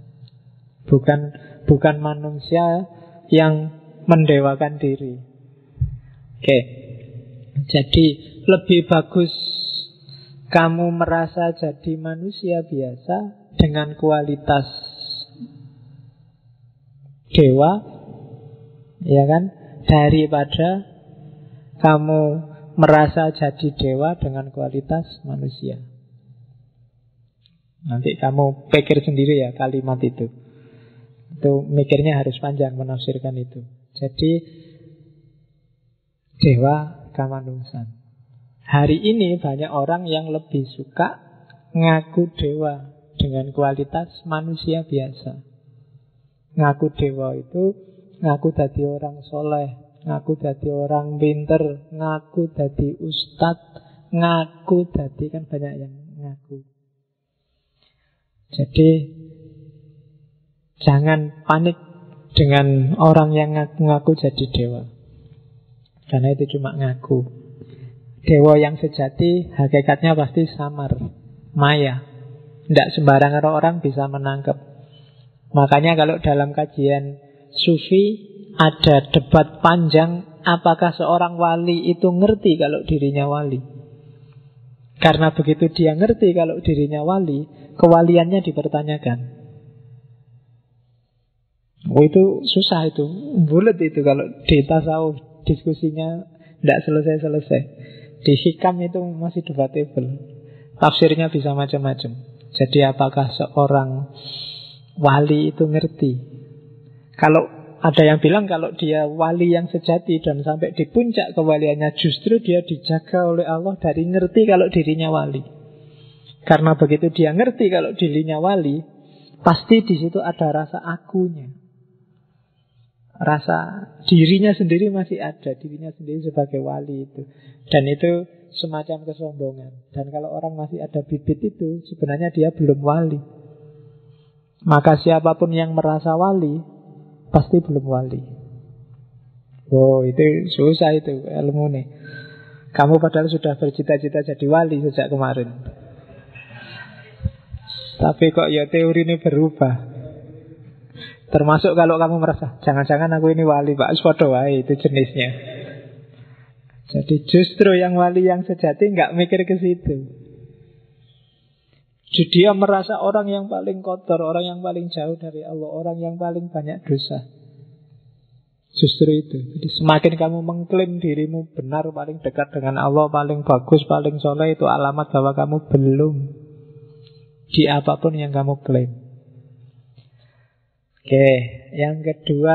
bukan manusia yang mendewakan diri. Oke. Jadi lebih bagus kamu merasa jadi manusia biasa dengan kualitas dewa, ya kan, daripada kamu merasa jadi dewa dengan kualitas manusia. Nanti kamu pikir sendiri ya kalimat itu. Itu mikirnya harus panjang menafsirkan itu. Jadi dewa kamanusan. Hari ini banyak orang yang lebih suka ngaku dewa dengan kualitas manusia biasa. Ngaku dewa itu ngaku dadi orang soleh, ngaku dadi orang pinter, ngaku dadi ustadz, ngaku dadi, kan banyak yang ngaku. Jadi jangan panik dengan orang yang ngaku-ngaku jadi dewa, karena itu cuma ngaku. Dewa yang sejati hakikatnya pasti samar, maya. Tidak sembarangan orang bisa menangkap. Makanya kalau dalam kajian sufi ada debat panjang, apakah seorang wali itu ngerti kalau dirinya wali. Karena begitu dia ngerti kalau dirinya wali, kewaliannya dipertanyakan. Oh, itu susah itu, bulat itu kalau di tasawuf diskusinya tidak selesai-selesai. Di hikam itu masih debatable, tafsirnya bisa macam-macam. Jadi apakah seorang wali itu ngerti? Kalau ada yang bilang kalau dia wali yang sejati dan sampai di puncak kewaliannya, justru dia dijaga oleh Allah dari ngerti kalau dirinya wali. Karena begitu dia ngerti kalau dirinya wali, pasti di situ ada rasa akunya. Rasa dirinya sendiri masih ada, dirinya sendiri sebagai wali itu. Dan itu semacam kesombongan. Dan kalau orang masih ada bibit itu, sebenarnya dia belum wali. Maka siapapun yang merasa wali pasti belum wali. Oh, itu susah itu ilmu nih. Kamu padahal sudah bercita-cita jadi wali sejak kemarin, tapi kok ya teori ini berubah. Termasuk kalau kamu merasa jangan-jangan aku ini wali, Pak, padha wae, itu jenisnya. Jadi justru yang wali yang sejati nggak mikir ke situ. Jadi dia merasa orang yang paling kotor, orang yang paling jauh dari Allah, orang yang paling banyak dosa. Justru itu. Jadi semakin kamu mengklaim dirimu benar, paling dekat dengan Allah, paling bagus, paling soleh, itu alamat bahwa kamu belum di apapun yang kamu klaim. Oke, yang kedua,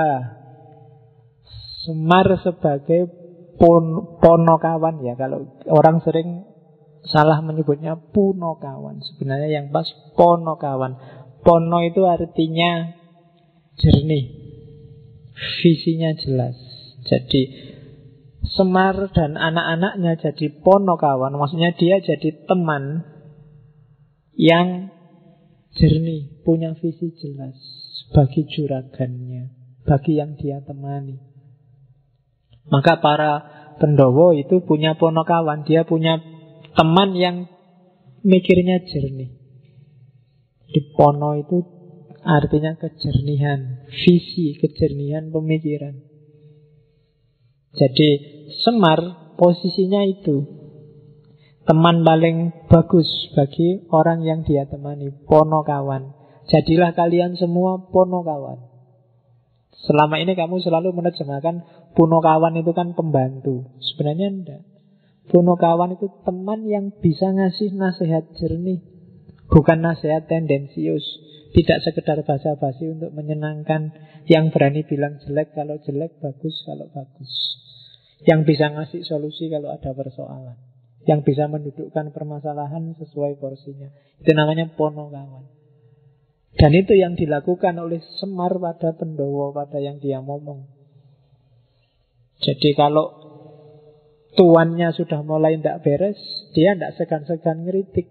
semar sebagai ponokawan ya. Kalau orang sering salah menyebutnya punokawan, sebenarnya yang pas ponokawan. Pono itu artinya jernih, visinya jelas. Jadi Semar dan anak-anaknya jadi ponokawan, maksudnya dia jadi teman yang jernih, punya visi jelas bagi juragannya, bagi yang dia temani. Maka para Pendowo itu punya ponokawan, dia punya teman yang mikirnya jernih. Di pono itu artinya kejernihan visi, kejernihan pemikiran. Jadi Semar posisinya itu teman paling bagus bagi orang yang dia temani, ponokawan. Jadilah kalian semua ponokawan. Selama ini kamu selalu menerjemahkan punokawan itu kan pembantu. Sebenarnya enggak. Punokawan itu teman yang bisa ngasih nasihat jernih, bukan nasihat tendensius. Tidak sekedar basa-basi untuk menyenangkan, yang berani bilang jelek kalau jelek, bagus kalau bagus. Yang bisa ngasih solusi kalau ada persoalan, yang bisa mendudukkan permasalahan sesuai porsinya. Itu namanya ponokawan. Dan itu yang dilakukan oleh Semar pada Pendowo, pada yang dia ngomong. Jadi kalau tuannya sudah mulai tidak beres, dia tidak segan-segan ngeritik.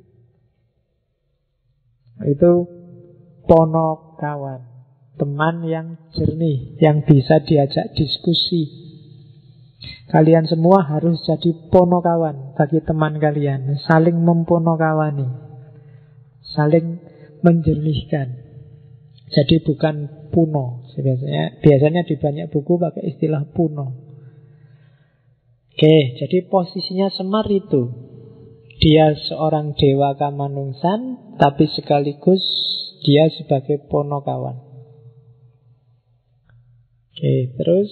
Itu ponokawan, teman yang jernih, yang bisa diajak diskusi. Kalian semua harus jadi ponokawan bagi teman kalian, saling memponokawani, saling menjernihkan. Jadi bukan puno. Biasanya di banyak buku pakai istilah puno. Oke, jadi posisinya Semar itu Dia seorang dewa kamanungsan, tapi sekaligus dia sebagai ponokawan. Oke, terus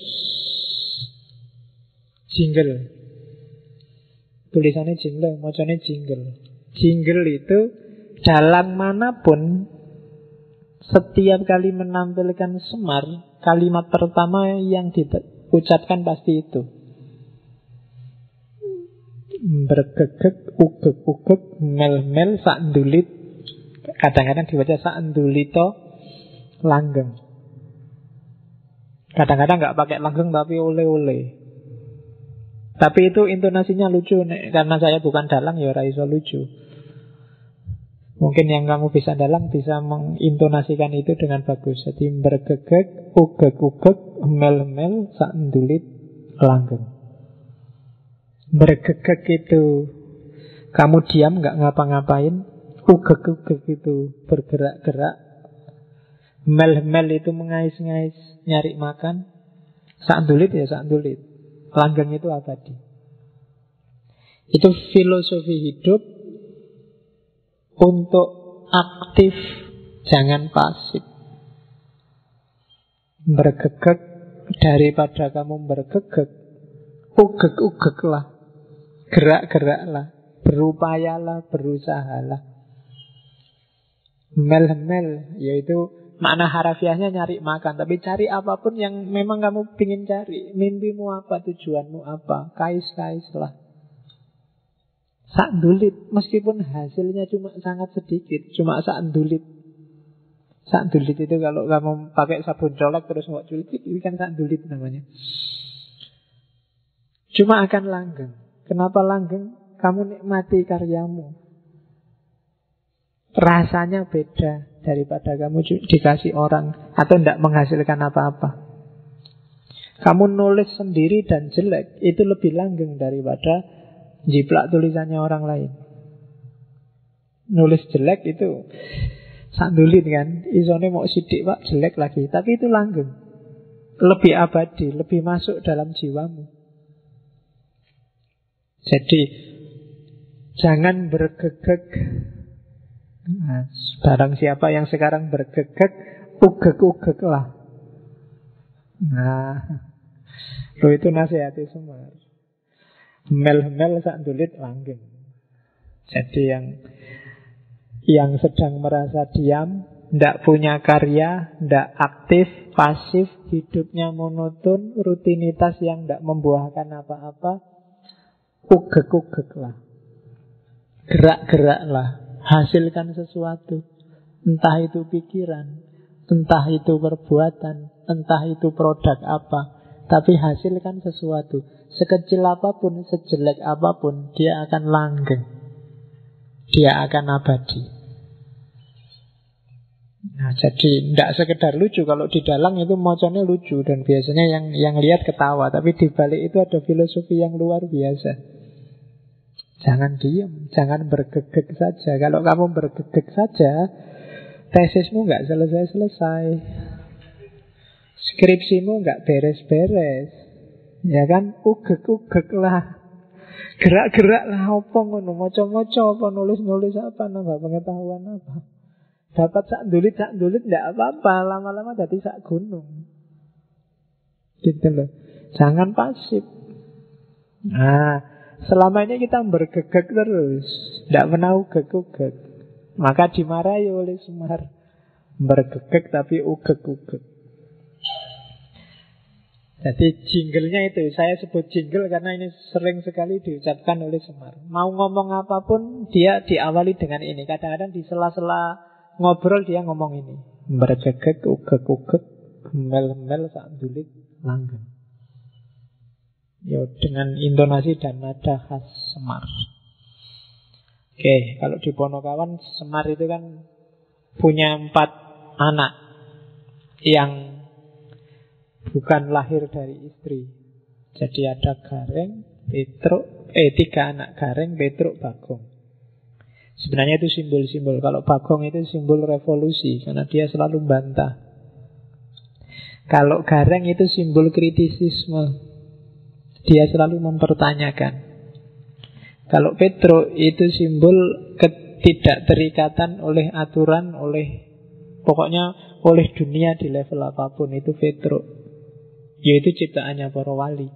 jingle. Tulisannya jingle, macamnya jingle. Jingle itu dalang manapun, setiap kali menampilkan Semar, kalimat pertama yang diucapkan pasti itu. Bergegek, ugek-ugek, mel-mel, sakndulit. Kadang-kadang dibaca sakndulito, langgeng. Kadang-kadang nggak pakai langgeng tapi ole-ole. Tapi itu intonasinya lucu, karena saya bukan dalang ya ora iso lucu. Mungkin yang kamu bisa dalang bisa mengintonasikan itu dengan bagus. Jadi bergegek, ugek-ugek, mel-mel, sakndulit, langgeng. Bergegek itu kamu diam nggak ngapa-ngapain. Ugek-ugek itu bergerak-gerak. Mel-mel itu mengais-ngais, nyari makan. Sakndulit ya sakndulit. Langgeng itu abadi. Itu filosofi hidup untuk aktif, jangan pasif. Bergegek daripada kamu bergegek, ugek-ugeklah, gerak-geraklah, berupayalah, berusahalah. Mel-mel, yaitu makna harafiahnya nyari makan. Tapi cari apapun yang memang kamu ingin cari. Mimpimu apa, tujuanmu apa, kais-kaislah. Sakndulit, meskipun hasilnya cuma sangat sedikit, cuma sakndulit. Sakndulit itu kalau kamu pakai sabun colek terus mau culik, itu kan sakndulit namanya. Cuma akan langgeng. Kenapa langgeng? Kamu nikmati karyamu. Rasanya beda daripada kamu dikasih orang atau tidak menghasilkan apa-apa. Kamu nulis sendiri dan jelek, itu lebih langgeng daripada jiplak tulisannya orang lain. Nulis jelek itu sakndulit kan, isone mau sidik pak jelek lagi, tapi itu langgeng, lebih abadi, lebih masuk dalam jiwamu. Jadi jangan bergegek. Nah, barang siapa yang sekarang bergegek, ugek-ugeklah. Nah, lo itu nasihati Semar. Mel-mel sakndulit langgeng. Jadi yang sedang merasa diam, tidak punya karya, tidak aktif, pasif, hidupnya monoton, rutinitas yang tidak membuahkan apa-apa, ugek-ugeklah. Gerak-geraklah. Hasilkan sesuatu. Entah itu pikiran, entah itu perbuatan, entah itu produk apa. Tapi hasilkan sesuatu. Sekecil apapun, sejelek apapun, dia akan langgeng. Dia akan abadi. Nah, jadi tidak sekedar lucu. Kalau di dalang itu moconnya lucu, dan biasanya yang lihat ketawa. Tapi di balik itu ada filosofi yang luar biasa. Jangan diam, jangan bergegek saja. Kalau kamu bergegek saja, tesismu nggak selesai-selesai, skripsimu nggak beres-beres, ya kan? Ugek-ugeklah, gerak-geraklah, apa ngono, moco-moco apa, nulis-nulis apa, nambah pengetahuan apa. Dapat sakndulit nggak apa-apa, lama-lama jadi sak gunung. Gitu loh. Jangan pasif. Nah, selama ini kita bergegek terus, tidak pernah ugek-ugek. Maka dimarahi oleh Semar. Bergegek tapi ugek-ugek. Jadi jinglenya itu, saya sebut jingle karena ini sering sekali diucapkan oleh Semar. Mau ngomong apapun, dia diawali dengan ini. Kadang-kadang di sela-sela ngobrol dia ngomong ini. Bergegek, ugek-ugek, mel-mel, sakndulit, langgeng. Ya, dengan intonasi dan nada khas Semar. Oke, kalau di Ponokawan, Semar itu kan punya 4 anak yang bukan lahir dari istri. Jadi ada Gareng, Petruk, 3 anak, Gareng, Petruk, Bagong. Sebenarnya itu simbol-simbol. Kalau Bagong itu simbol revolusi, karena dia selalu bantah. Kalau Gareng itu simbol kritisisme. Dia selalu mempertanyakan. Kalau Petruk itu simbol ketidakterikatan oleh aturan, pokoknya oleh dunia di level apapun. Itu Petruk, yaitu ciptaannya para wali.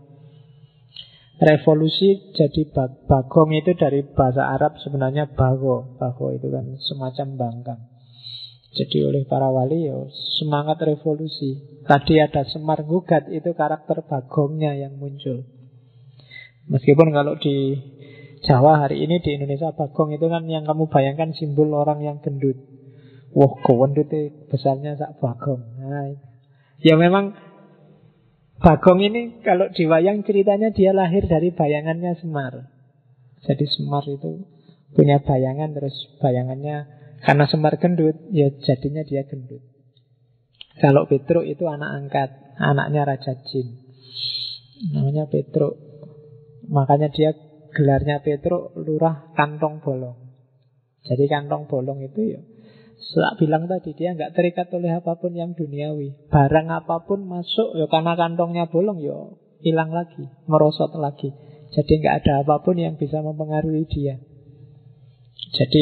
Revolusi jadi bagong itu dari bahasa Arab sebenarnya bago. Bago itu kan semacam bangkang. Jadi oleh para wali ya semangat revolusi. Tadi ada Semar Gugat, itu karakter bagongnya yang muncul. Meskipun kalau di Jawa hari ini, di Indonesia, bagong itu kan yang kamu bayangkan simbol orang yang gendut. Wah, gendut itu besarnya sak bagong. Nah, ya memang bagong ini kalau diwayang ceritanya dia lahir dari bayangannya Semar. Jadi Semar itu punya bayangan, terus bayangannya karena Semar gendut, ya jadinya dia gendut. Kalau Petruk itu anak angkat, anaknya Raja Jin, namanya Petruk. Makanya dia gelarnya Petruk, lurah kantong bolong. Jadi kantong bolong itu ya saya bilang tadi, dia nggak terikat oleh apapun yang duniawi. Barang apapun masuk ya karena kantongnya bolong ya hilang lagi, merosot lagi. Jadi nggak ada apapun yang bisa mempengaruhi dia. Jadi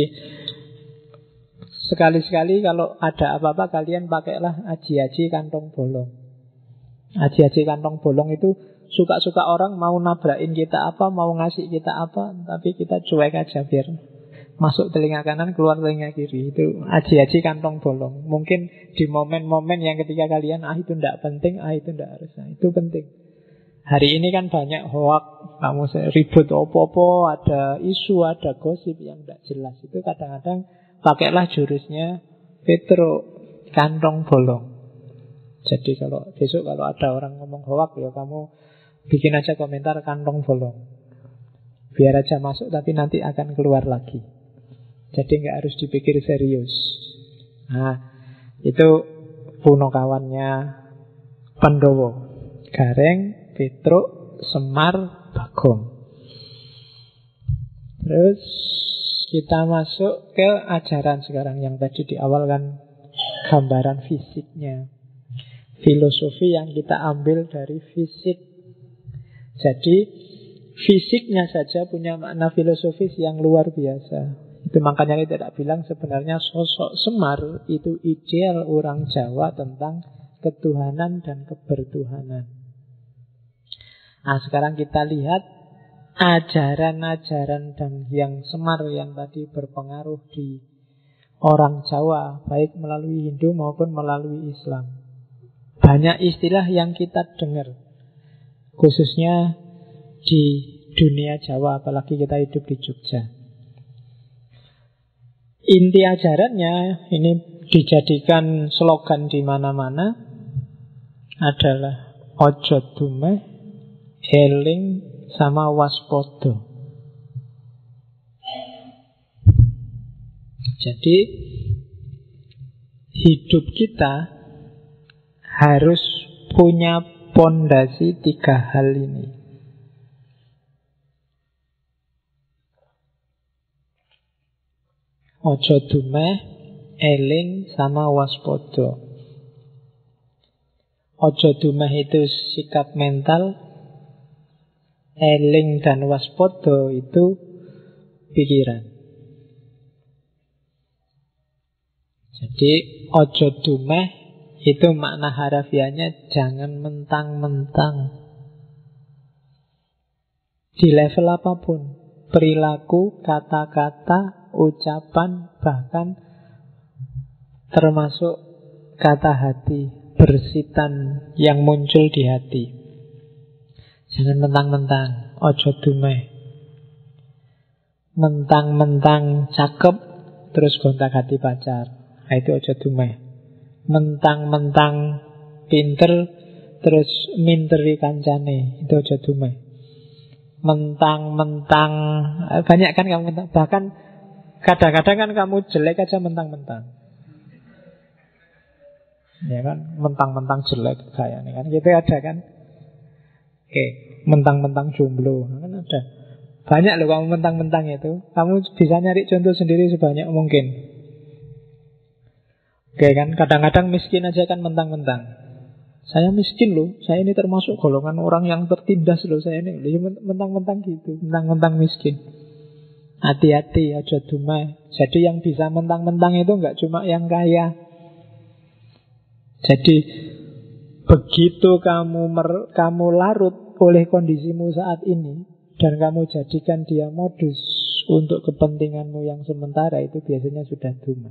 sekali-sekali kalau ada apa-apa kalian pakailah aji-aji kantong bolong. Aji-aji kantong bolong itu suka-suka orang mau nabrakin kita apa, mau ngasih kita apa, tapi kita cuek aja biar masuk telinga kanan, keluar telinga kiri. Itu aji-aji kantong bolong. Mungkin di momen-momen yang ketika kalian itu tidak penting, itu tidak harus, itu penting. Hari ini kan banyak hoak, kamu ribut opo-opo, ada isu, ada gosip yang tidak jelas. Itu kadang-kadang pakailah jurusnya Petruk, kantong bolong. Jadi kalau besok kalau ada orang ngomong hoak, ya kamu bikin aja komentar kantong bolong. Biar aja masuk tapi nanti akan keluar lagi. Jadi nggak harus dipikir serius. Nah, itu punakawannya Pandhawa. Gareng, Petruk, Semar, Bagong. Terus kita masuk ke ajaran sekarang. Yang tadi di awal kan gambaran fisiknya, filosofi yang kita ambil dari fisik. Jadi fisiknya saja punya makna filosofis yang luar biasa. Itu makanya kita tidak bilang sebenarnya sosok Semar itu ideal orang Jawa tentang ketuhanan dan kebertuhanan. Nah, sekarang kita lihat ajaran-ajaran dan yang Semar yang tadi berpengaruh di orang Jawa, baik melalui Hindu maupun melalui Islam. Banyak istilah yang kita dengar, khususnya di dunia Jawa, apalagi kita hidup di Jogja. Inti ajarannya ini dijadikan slogan di mana-mana adalah ojo dumeh, eling sama waspodo. Jadi hidup kita harus punya pondasi 3 hal ini. Ojo dumeh, eling sama waspodo. Ojo dumeh itu sikap mental, eling dan waspodo itu pikiran. Jadi ojo dumeh itu makna harafiahnya jangan mentang-mentang. Di level apapun, perilaku, kata-kata, ucapan, bahkan termasuk kata hati, bersitan yang muncul di hati. Jangan mentang-mentang, ojo dumeh. Mentang-mentang cakep terus gonta-ganti pacar, itu ojo dumeh. Mentang-mentang pinter terus minteri kancane, itu ojo dumeh. Mentang-mentang banyak kan kamu mentang, bahkan kadang-kadang kan kamu jelek aja mentang-mentang. Ya kan, mentang-mentang jelek kayak ini kan, gitu ada kan. Oke, mentang-mentang jomblo kan ada. Banyak loh kamu mentang-mentang itu. Kamu bisa nyari contoh sendiri sebanyak mungkin. Oke kan, kadang-kadang miskin aja kan mentang-mentang. Saya miskin loh, saya ini termasuk golongan orang yang tertindas loh, saya ini mentang-mentang gitu, mentang-mentang miskin. Hati-hati, ojo dumeh. Jadi yang bisa mentang-mentang itu enggak cuma yang kaya. Jadi begitu kamu larut oleh kondisimu saat ini dan kamu jadikan dia modus untuk kepentinganmu yang sementara, itu biasanya sudah dumeh.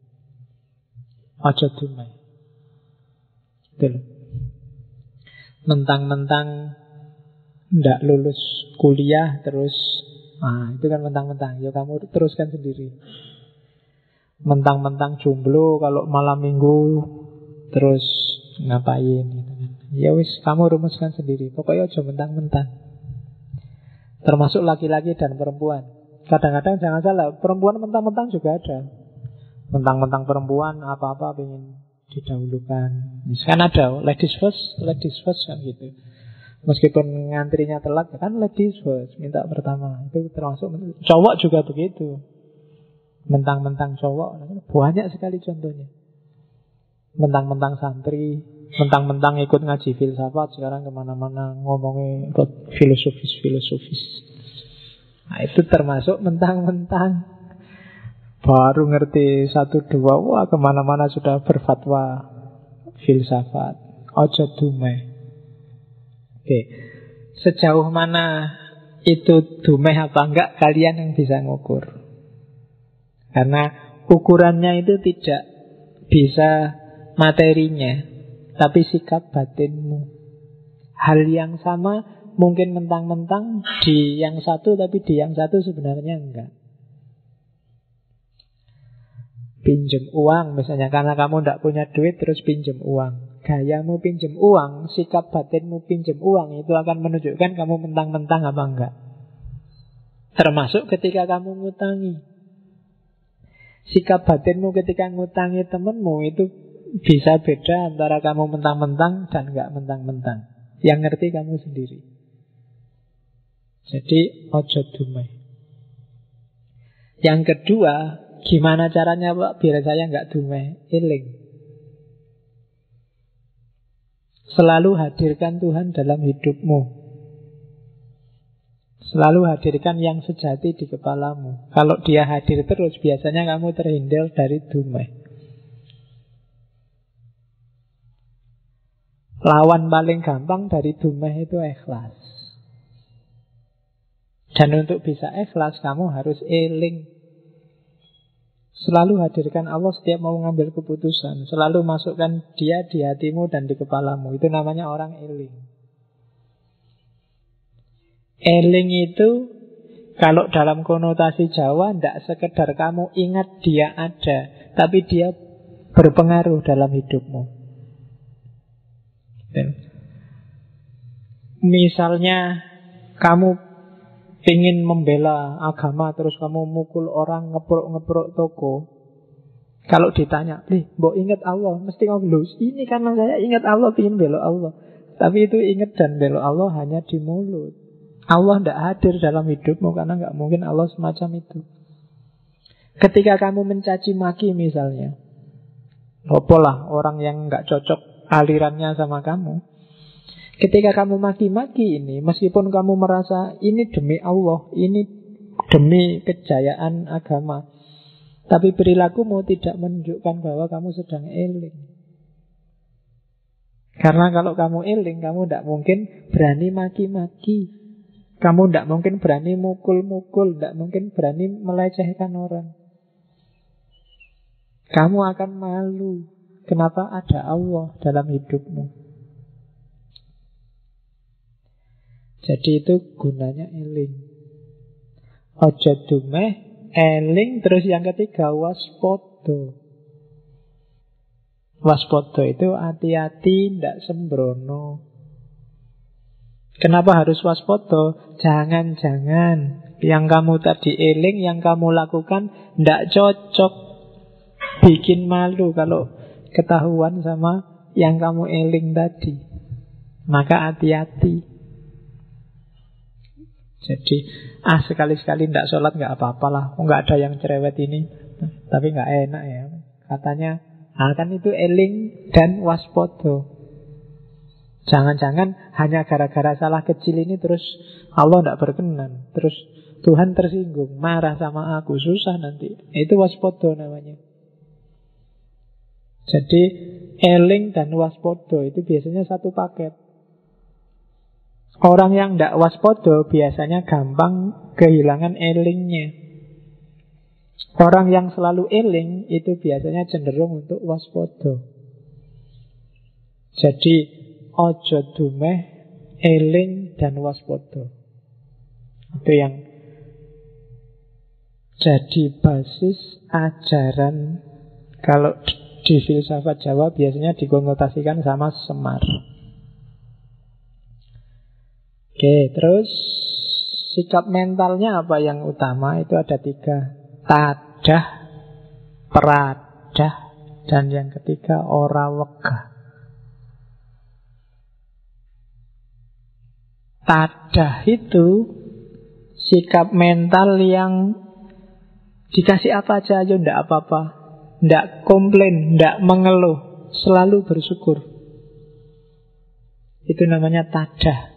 Ojo dumeh. Betul. Mentang-mentang ndak lulus kuliah terus, itu kan mentang-mentang. Ya kamu teruskan sendiri. Mentang-mentang jomblo kalau malam minggu terus ngapain gitu. Ya wis, kamu rumuskan sendiri. Pokoknya aja mentang-mentang. Termasuk laki-laki dan perempuan. Kadang-kadang jangan salah, perempuan mentang-mentang juga ada. Mentang-mentang perempuan apa-apa pengen didahulukan. Kan ada ladies first kan gitu. Meskipun ngantrinya telat, kan ladies first, minta pertama. Itu termasuk. Cowok juga begitu. Mentang-mentang cowok, banyak sekali contohnya. Mentang-mentang santri, mentang-mentang ikut ngaji filsafat, sekarang kemana-mana ngomongin filosofis. Nah, itu termasuk mentang-mentang. Baru ngerti 1-2, wah kemana-mana sudah berfatwa filsafat. Ojo dumeh. Oke, sejauh mana itu dumeh apa enggak, kalian yang bisa ngukur. Karena ukurannya itu tidak bisa materinya, tapi sikap batinmu. Hal yang sama mungkin mentang-mentang di yang satu, tapi di yang satu sebenarnya enggak. Pinjem uang misalnya, karena kamu tidak punya duit terus pinjem uang. Gayamu pinjem uang, sikap batinmu pinjem uang, itu akan menunjukkan kamu mentang-mentang apa enggak. Termasuk ketika kamu ngutangi. Sikap batinmu ketika ngutangi temenmu itu bisa beda antara kamu mentang-mentang dan enggak mentang-mentang. Yang ngerti kamu sendiri. Jadi ojo dumeh. Yang kedua, gimana caranya Pak biar saya enggak dumeh? Eling. Selalu hadirkan Tuhan dalam hidupmu. Selalu hadirkan yang sejati di kepalamu. Kalau dia hadir terus, biasanya kamu terhindar dari dumeh. Lawan paling gampang dari dumeh itu ikhlas. Dan untuk bisa ikhlas, kamu harus eling. Selalu hadirkan Allah setiap mau ngambil keputusan. Selalu masukkan dia di hatimu dan di kepalamu. Itu namanya orang eling. Eling itu kalau dalam konotasi Jawa tidak sekedar kamu ingat dia ada, tapi dia berpengaruh dalam hidupmu. Misalnya kamu ingin membela agama, terus kamu mukul orang, ngeprok-ngeprok toko. Kalau ditanya, mbok ingat Allah, mesti ngomong, ini karena saya ingat Allah, ingin bela Allah. Tapi itu ingat dan bela Allah hanya di mulut. Allah tidak hadir dalam hidupmu, karena nggak mungkin Allah semacam itu. Ketika kamu mencaci maki misalnya, apalah orang yang nggak cocok alirannya sama kamu. Ketika kamu maki-maki ini, meskipun kamu merasa ini demi Allah, ini demi kejayaan agama, tapi perilakumu tidak menunjukkan bahwa kamu sedang eling. Karena kalau kamu eling, kamu tidak mungkin berani maki-maki. Kamu tidak mungkin berani mukul-mukul, tidak mungkin berani melecehkan orang. Kamu akan malu. Kenapa ada Allah dalam hidupmu? Jadi itu gunanya eling. Ojo dumeh, eling. Terus yang ketiga, waspodo. Waspodo itu hati-hati, tidak sembrono. Kenapa harus waspodo? Jangan-jangan yang kamu tadi eling, yang kamu lakukan tidak cocok, bikin malu kalau ketahuan sama yang kamu eling tadi. Maka hati-hati. Jadi sekali-sekali tidak sholat nggak apa-apalah, nggak ada yang cerewet ini. Tapi nggak enak ya. Katanya kan itu eling dan waspodo. Jangan-jangan hanya gara-gara salah kecil ini terus Allah tidak berkenan. Terus Tuhan tersinggung, marah sama aku, susah nanti. Itu waspodo namanya. Jadi eling dan waspodo itu biasanya satu paket. Orang yang tidak waspodo biasanya gampang kehilangan elingnya. Orang yang selalu eling itu biasanya cenderung untuk waspodo. Jadi ojo dumeh, eling dan waspodo. Itu yang jadi basis ajaran. Kalau di filsafat Jawa biasanya dikonotasikan sama Semar. Oke, terus sikap mentalnya apa yang utama? Itu ada 3. Tadah, peradah, dan yang ketiga ora wegah. Tadah itu sikap mental yang dikasih apa aja, ayo ndak apa-apa, ndak komplain, ndak mengeluh, selalu bersyukur. Itu namanya tadah.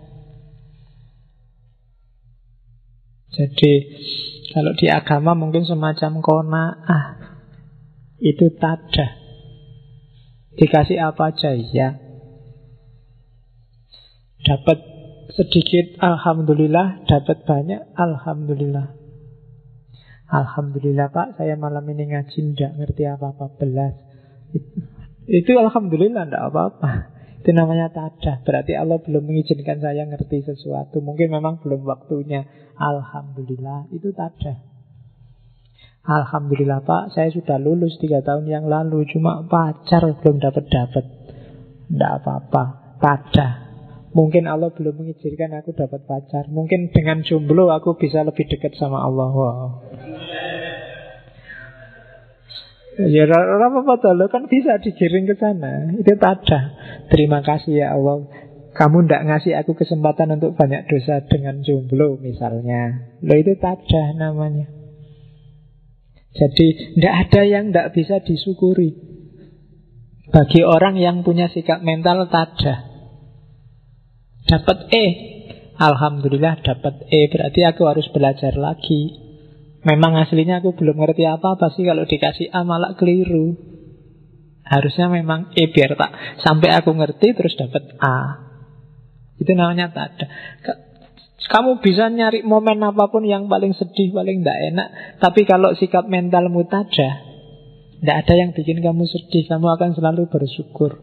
Jadi kalau di agama mungkin semacam qanaah. Itu tadah. Dikasih apa aja ya. Dapat sedikit alhamdulillah, dapat banyak alhamdulillah. Alhamdulillah Pak, saya malam ini ngaji ndak ngerti apa-apa belas. Itu alhamdulillah, ndak apa-apa. Itu namanya tadah. Berarti Allah belum mengizinkan saya ngerti sesuatu. Mungkin memang belum waktunya. Alhamdulillah, itu tadah. Alhamdulillah Pak, saya sudah lulus 3 tahun yang lalu. Cuma pacar belum dapat-dapat. Ndak apa-apa, tadah. Mungkin Allah belum mengizinkan aku dapat pacar. Mungkin dengan jomblo aku bisa lebih dekat sama Allah. Wow. Ya apa-apa lo kan bisa digiring ke sana. Itu tadah. Terima kasih ya Allah, kamu ndak ngasih aku kesempatan untuk banyak dosa dengan jomblo misalnya. Lo itu tadah namanya. Jadi ndak ada yang ndak bisa disyukuri bagi orang yang punya sikap mental tadah. Dapat E, alhamdulillah dapat E, berarti aku harus belajar lagi. Memang aslinya aku belum ngerti apa-apa sih, kalau dikasih A malah keliru. Harusnya memang E biar tak sampai aku ngerti terus dapat A. Itu namanya tadah. Kamu bisa nyari momen apapun yang paling sedih, paling tidak enak, tapi kalau sikap mentalmu tadah, tidak ada yang bikin kamu sedih. Kamu akan selalu bersyukur.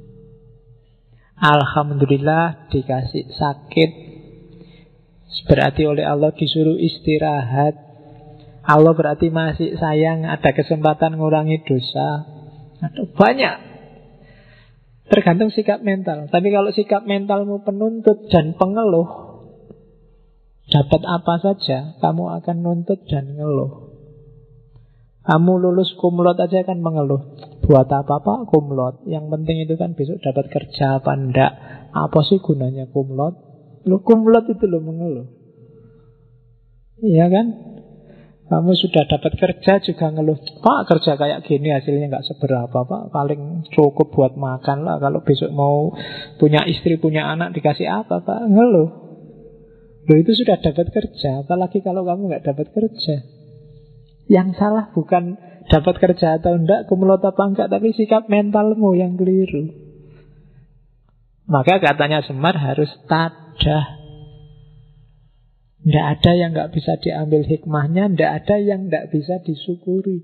Alhamdulillah dikasih sakit, berarti oleh Allah disuruh istirahat. Allah berarti masih sayang, ada kesempatan ngurangi dosa. Ada banyak. Tergantung sikap mental. Tapi kalau sikap mentalmu penuntut dan pengeluh, dapat apa saja kamu akan nuntut dan ngeluh. Kamu lulus kumlot aja kan mengeluh. Buat apa Pak kumlot? Yang penting itu kan besok dapat kerja apa enggak. Apa sih gunanya kumlot? Lu kumlot itu lo mengeluh. Iya kan? Kamu sudah dapat kerja juga ngeluh, Pak kerja kayak gini hasilnya nggak seberapa Pak, paling cukup buat makan lah. Kalau besok mau punya istri, punya anak dikasih apa Pak? Ngeluh. Loh itu sudah dapat kerja, apalagi kalau kamu nggak dapat kerja. Yang salah bukan dapat kerja atau enggak, kumlot apa enggak, tapi sikap mentalmu yang keliru. Maka katanya Semar harus tadah. Tidak ada yang nggak bisa diambil hikmahnya, tidak ada yang nggak bisa disyukuri.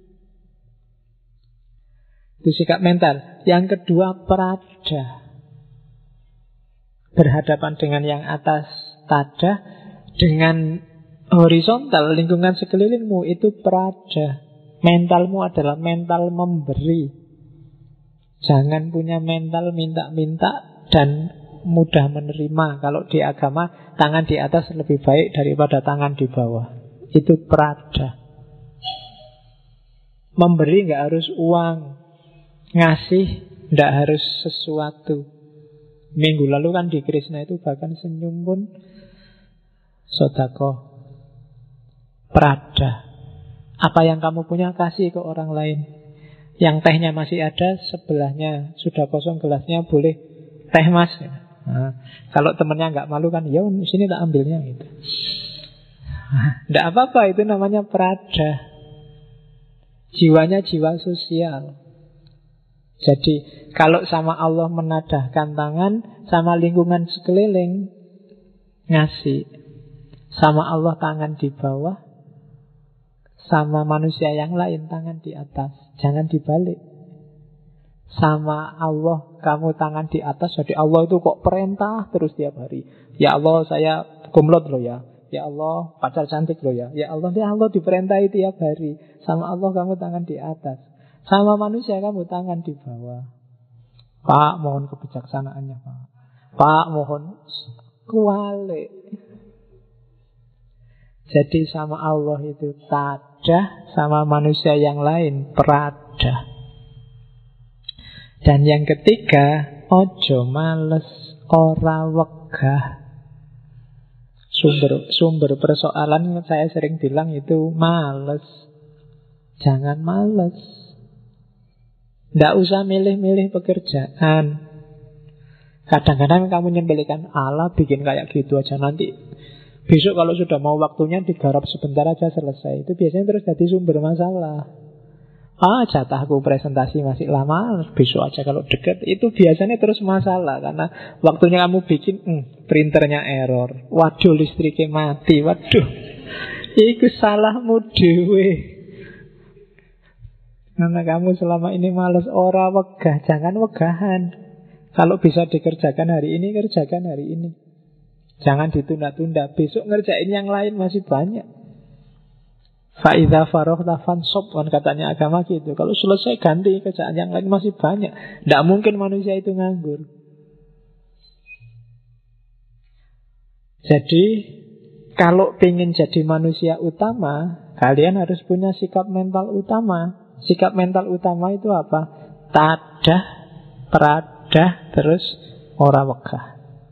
Itu sikap mental. Yang kedua peradah. Berhadapan dengan yang atas tadah, dengan horizontal lingkungan sekelilingmu itu peradah. Mentalmu adalah mental memberi. Jangan punya mental minta-minta dan mudah menerima. Kalau di agama tangan di atas lebih baik daripada tangan di bawah. Itu peradah. Memberi nggak harus uang, ngasih nggak harus sesuatu. Minggu lalu kan di Krishna itu bahkan senyum pun sedekah. Peradah. Apa yang kamu punya kasih ke orang lain. Yang tehnya masih ada, sebelahnya sudah kosong gelasnya, boleh teh mas. Nah, kalau temennya nggak malu kan, ya sini tak ambilnya gitu. Tidak apa-apa, itu namanya prada. Jiwanya jiwa sosial. Jadi kalau sama Allah menadahkan tangan, sama lingkungan sekeliling ngasih. Sama Allah tangan di bawah, sama manusia yang lain tangan di atas. Jangan dibalik. Sama Allah kamu tangan di atas, jadi Allah itu kok perintah terus tiap hari. Ya Allah, saya kumlot loh ya. Ya Allah, pacar cantik loh ya. Ya Allah diperintahi tiap hari. Sama Allah kamu tangan di atas. Sama manusia kamu tangan di bawah. Pak, mohon kebijaksanaannya Pak. Pak, mohon kualik. Jadi sama Allah itu tadah, sama manusia yang lain prada. Dan yang ketiga, ojo males, ora wegah. Sumber persoalan saya sering bilang itu males. Jangan males. Tidak usah milih-milih pekerjaan. Kadang-kadang kamu nyembelikan Allah, bikin kayak gitu aja. Nanti besok kalau sudah mau waktunya digarap sebentar aja selesai. Itu biasanya terus jadi sumber masalah. Jatahku presentasi masih lama, besok aja kalau deket. Itu biasanya terus masalah. Karena waktunya kamu bikin, printernya error. Waduh, listriknya mati. Waduh, itu salahmu dewe. Karena kamu selama ini males, ora wegah. Jangan wegahan. Kalau bisa dikerjakan hari ini, kerjakan hari ini. Jangan ditunda-tunda. Besok ngerjain yang lain masih banyak. Fa'idha faroghta fansab, kan katanya agama gitu. Kalau selesai ganti kerjaan yang lain masih banyak. Tidak mungkin manusia itu nganggur. Jadi kalau ingin jadi manusia utama, kalian harus punya sikap mental utama. Sikap mental utama itu apa? Tadah, peradah, terus ora wegah.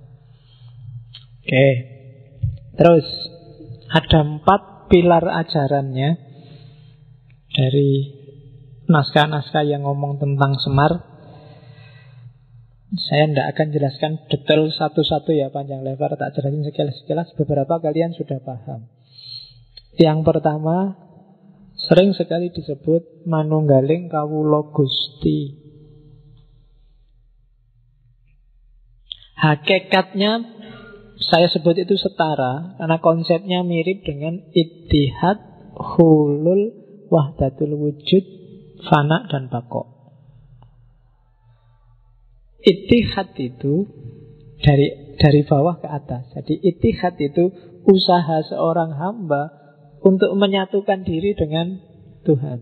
Oke. Terus ada 4 pilar ajarannya dari naskah-naskah yang ngomong tentang Semar. Saya tidak akan jelaskan detail satu-satu ya, panjang lebar, tak jelasin sekilas-sekilas. Beberapa kalian sudah paham. Yang pertama, sering sekali disebut manunggaling kawula Gusti. Hakikatnya saya sebut itu setara karena konsepnya mirip dengan ittihad, hulul, wahdatul wujud, fana dan baqo. Ittihad itu dari bawah ke atas. Jadi ittihad itu usaha seorang hamba untuk menyatukan diri dengan Tuhan.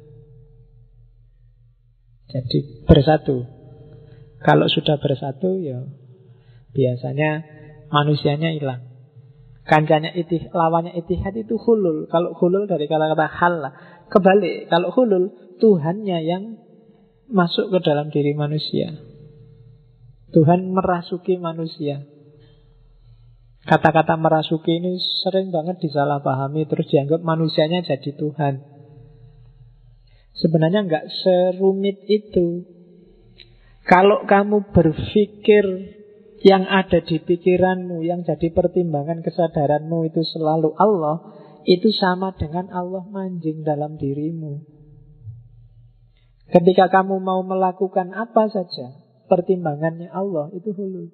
Jadi bersatu. Kalau sudah bersatu, ya biasanya manusianya hilang. Kancanya lawannya ittihad itu hulul. Kalau hulul dari kata-kata hal lah. Kebalik, kalau hulul Tuhannya yang masuk ke dalam diri manusia. Tuhan merasuki manusia. Kata-kata merasuki ini sering banget disalahpahami, terus dianggap manusianya jadi Tuhan. Sebenarnya nggak serumit itu. Kalau kamu berpikir yang ada di pikiranmu, yang jadi pertimbangan kesadaranmu itu selalu Allah, itu sama dengan Allah manjing dalam dirimu. Ketika kamu mau melakukan apa saja, pertimbangannya Allah, itu hulul.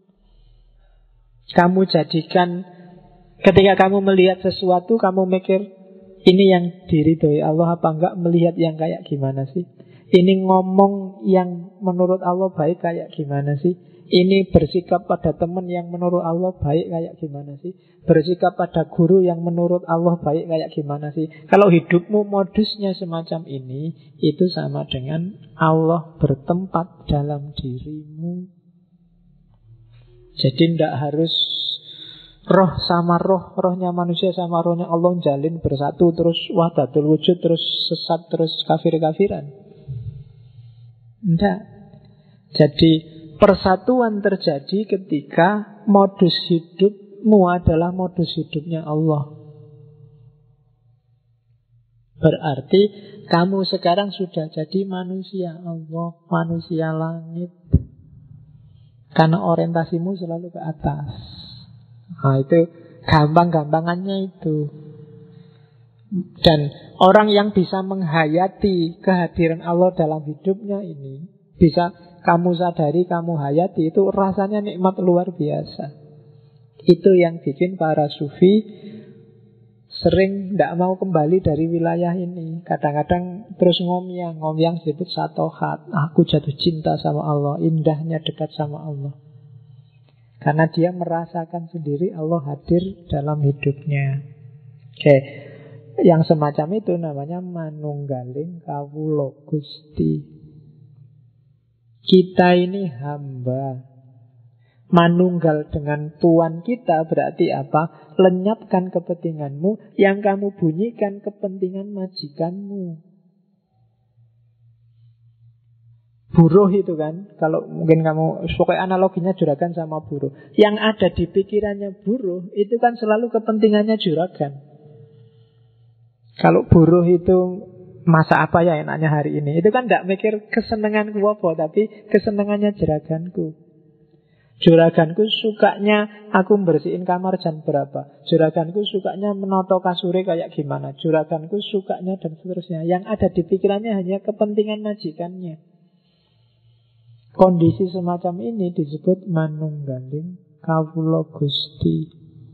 Kamu jadikan, ketika kamu melihat sesuatu, kamu mikir, ini yang diridhoi Allah apa enggak, melihat yang kayak gimana sih? Ini ngomong yang menurut Allah baik kayak gimana sih? Ini bersikap pada teman yang menurut Allah baik kayak gimana sih? Bersikap pada guru yang menurut Allah baik kayak gimana sih? Kalau hidupmu modusnya semacam ini, itu sama dengan Allah bertempat dalam dirimu. Jadi tidak harus roh sama roh, rohnya manusia sama rohnya Allah jalin bersatu, terus wahdatul wujud, terus sesat, terus kafir-kafiran. Tidak. Jadi persatuan terjadi ketika modus hidupmu adalah modus hidupnya Allah. Berarti kamu sekarang sudah jadi manusia Allah, manusia langit. Karena orientasimu selalu ke atas. Nah itu Gampang-gampangannya itu. Dan orang yang bisa menghayati kehadiran Allah dalam hidupnya ini, bisa kamu sadari, kamu hayati, itu rasanya nikmat luar biasa. Itu yang bikin para sufi sering tidak mau kembali dari wilayah ini. Kadang-kadang terus ngomyang disebut satohat. Aku jatuh cinta sama Allah, indahnya dekat sama Allah. Karena dia merasakan sendiri Allah hadir dalam hidupnya. Oke. Yang semacam itu namanya manunggaling kawula Gusti. Kita ini hamba. Manunggal dengan Tuhan kita berarti apa? Lenyapkan kepentinganmu, yang kamu bunyikan kepentingan majikanmu. Buruh itu kan, kalau mungkin kamu, pokoknya analoginya juragan sama buruh. Yang ada di pikirannya buruh, itu kan selalu kepentingannya juragan. Kalau buruh itu masa apa ya enaknya hari ini, itu kan tidak mikir kesenanganku apa, tapi kesenangannya juraganku. Juraganku sukanya aku bersihin kamar jam berapa, juraganku sukanya menoto kasure kayak gimana, juraganku sukanya dan seterusnya. Yang ada di pikirannya hanya kepentingan majikannya. Kondisi semacam ini disebut manunggaling kawula Gusti.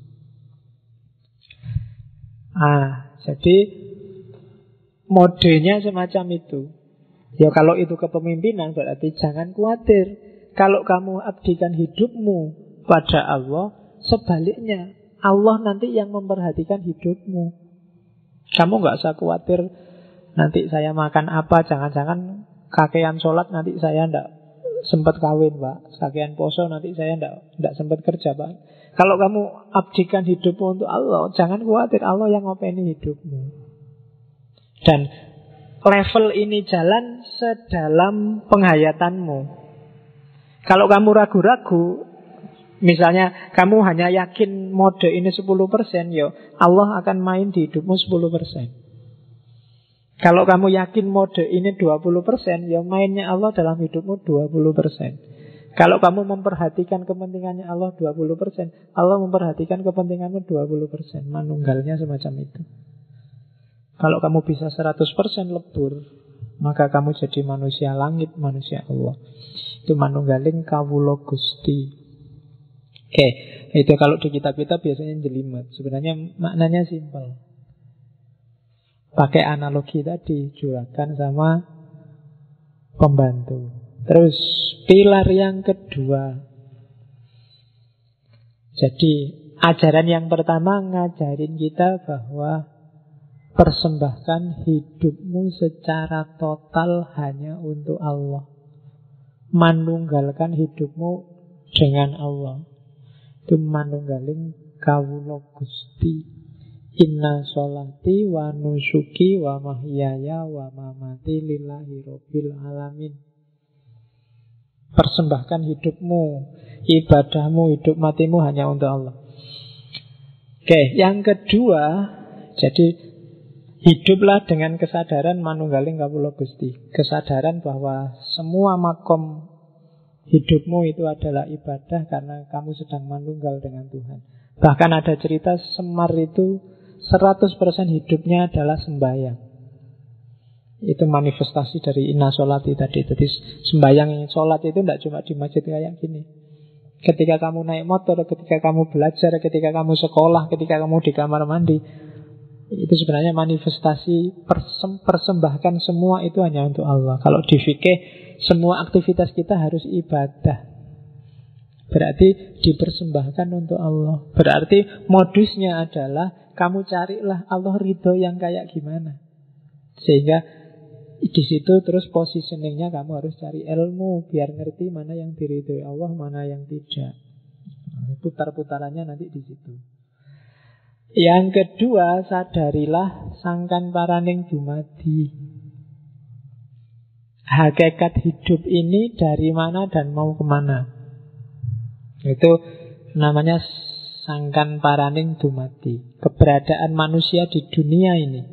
Jadi modenya semacam itu. Ya kalau itu kepemimpinan berarti jangan khawatir. Kalau kamu abdikan hidupmu pada Allah, sebaliknya Allah nanti yang memperhatikan hidupmu. Kamu gak usah khawatir nanti saya makan apa, jangan-jangan kakean sholat nanti saya ndak sempat kawin, Pak. Kakean poso nanti saya ndak sempat kerja, Pak. Kalau kamu abdikan hidupmu untuk Allah, jangan khawatir, Allah yang ngopeni hidupmu. Dan level ini jalan sedalam penghayatanmu. Kalau kamu ragu-ragu, misalnya kamu hanya yakin mode ini 10%, ya Allah akan main di hidupmu 10%. Kalau kamu yakin mode ini 20%, ya mainnya Allah dalam hidupmu 20%. Kalau kamu memperhatikan kepentingannya Allah 20%, Allah memperhatikan kepentinganmu 20%. Manunggalnya semacam itu. Kalau kamu bisa 100% lebur, maka kamu jadi manusia langit, manusia Allah. Itu manunggaling kawula Gusti. Oke, itu kalau di kitab-kitab biasanya jelimet. Sebenarnya maknanya simpel. Pakai analogi tadi, juragan sama pembantu. Terus pilar yang kedua. Jadi ajaran yang pertama ngajarin kita bahwa persembahkan hidupmu secara total hanya untuk Allah. Manunggalkan hidupmu dengan Allah. Itu manunggaling kawula Gusti. Inna sholati wa nusuki wa mahyaya wa mamati lillahi rabbil alamin. Persembahkan hidupmu, ibadahmu, hidup matimu hanya untuk Allah. Oke, yang kedua, jadi hiduplah dengan kesadaran manunggaling kawula Gusti. Kesadaran bahwa semua makom hidupmu itu adalah ibadah karena kamu sedang manunggal dengan Tuhan. Bahkan ada cerita Semar itu 100% hidupnya adalah sembahyang. Itu manifestasi dari inna sholati tadi. Jadi sembahyang sholat itu tidak cuma di masjid kayak gini. Ketika kamu naik motor, ketika kamu belajar, ketika kamu sekolah, ketika kamu di kamar mandi, itu sebenarnya manifestasi persembahkan semua itu hanya untuk Allah. Kalau di fikih, semua aktivitas kita harus ibadah. Berarti dipersembahkan untuk Allah. Berarti modusnya adalah kamu carilah Allah ridho yang kayak gimana. Sehingga di situ terus positioningnya kamu harus cari ilmu biar ngerti mana yang diridhoi Allah, mana yang tidak. Putar-putarannya nanti di situ. Yang kedua, sadarilah sangkan paraning dumadi. Hakikat hidup ini dari mana dan mau kemana. Itu namanya sangkan paraning dumadi. Keberadaan manusia di dunia ini.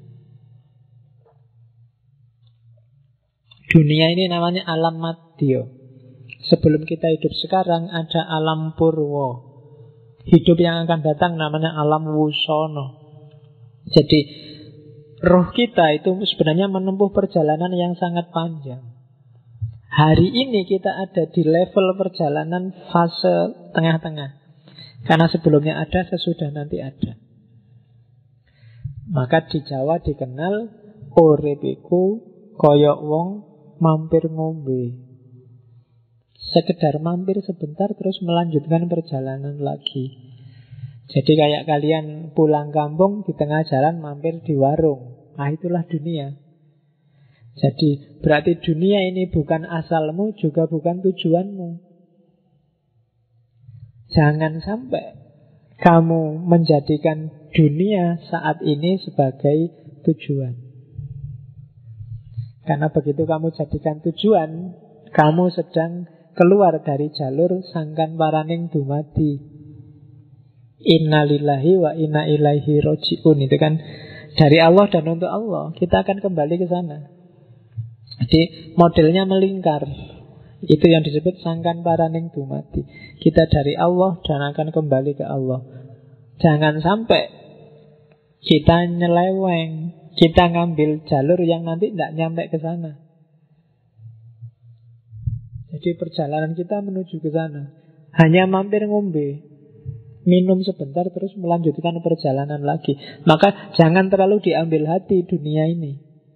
Dunia ini namanya alam madya. Sebelum kita hidup sekarang ada alam purwa. Hidup yang akan datang namanya alam wusono. Jadi roh kita itu sebenarnya menempuh perjalanan yang sangat panjang. Hari ini kita ada di level perjalanan fase tengah-tengah. Karena sebelumnya ada, sesudah nanti ada. Maka di Jawa dikenal urip iku koyok wong mampir ngombe. Sekedar mampir sebentar terus melanjutkan perjalanan lagi. Jadi kayak kalian pulang kampung di tengah jalan mampir di warung. Nah itulah dunia. Jadi berarti dunia ini bukan asalmu juga bukan tujuanmu. Jangan sampai kamu menjadikan dunia saat ini sebagai tujuan. Karena begitu kamu jadikan tujuan, kamu sedang keluar dari jalur sangkan paraning dumadi. Innalillahi wa inna ilaihi roji'un. Itu kan dari Allah dan untuk Allah. Kita akan kembali ke sana. Jadi modelnya melingkar. Itu yang disebut sangkan paraning dumadi. Kita dari Allah dan akan kembali ke Allah. Jangan sampai kita nyeleweng, kita ngambil jalur yang nanti tidak nyampe ke sana. Jadi perjalanan kita menuju ke sana hanya mampir ngombe, minum sebentar terus melanjutkan perjalanan lagi. Maka jangan terlalu diambil hati dunia ini.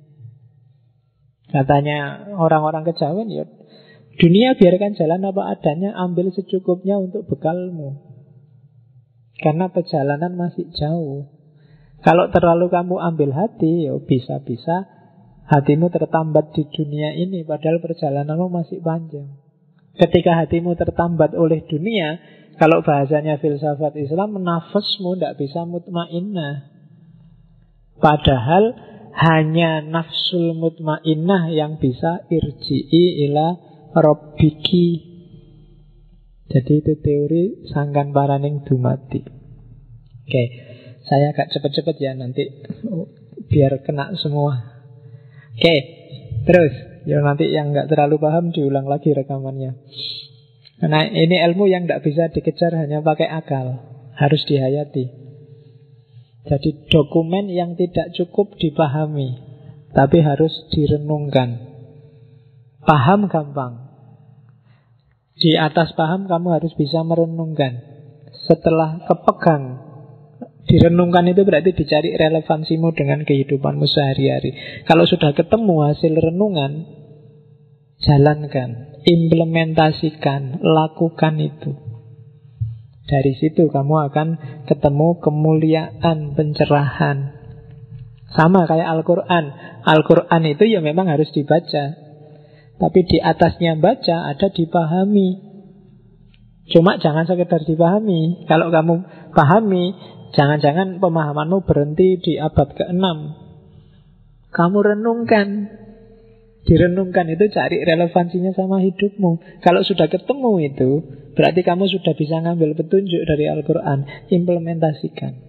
Katanya orang-orang kejawen, ya dunia biarkan jalan apa adanya, ambil secukupnya untuk bekalmu. Karena perjalanan masih jauh. Kalau terlalu kamu ambil hati, ya bisa-bisa hatimu tertambat di dunia ini, padahal perjalananmu masih panjang. Ketika hatimu tertambat oleh dunia, kalau bahasanya filsafat Islam, nafasmu tidak bisa mutmainnah. Padahal hanya nafsul mutmainnah yang bisa irji'i ila rabbiki. Jadi itu teori sangkan paraning dumadi. Oke, saya agak cepet-cepet ya nanti biar kena semua. Oke, terus ya nanti yang nggak terlalu paham diulang lagi rekamannya. Karena ini ilmu yang nggak bisa dikejar hanya pakai akal, harus dihayati. Jadi dokumen yang tidak cukup dipahami, tapi harus direnungkan. Paham gampang. Di atas paham kamu harus bisa merenungkan. Setelah kepegang, direnungkan itu berarti dicari relevansimu dengan kehidupanmu sehari-hari. Kalau sudah ketemu hasil renungan, jalankan, implementasikan, lakukan itu. Dari situ kamu akan ketemu kemuliaan, pencerahan. Sama kayak Al-Quran. Al-Quran itu ya memang harus dibaca, tapi di atasnya baca ada dipahami. Cuma jangan sekedar dipahami. Kalau kamu pahami, jangan-jangan pemahamanmu berhenti di abad ke-6. Kamu renungkan. Direnungkan itu cari relevansinya sama hidupmu. Kalau sudah ketemu itu, berarti kamu sudah bisa ngambil petunjuk dari Al-Quran. Implementasikan.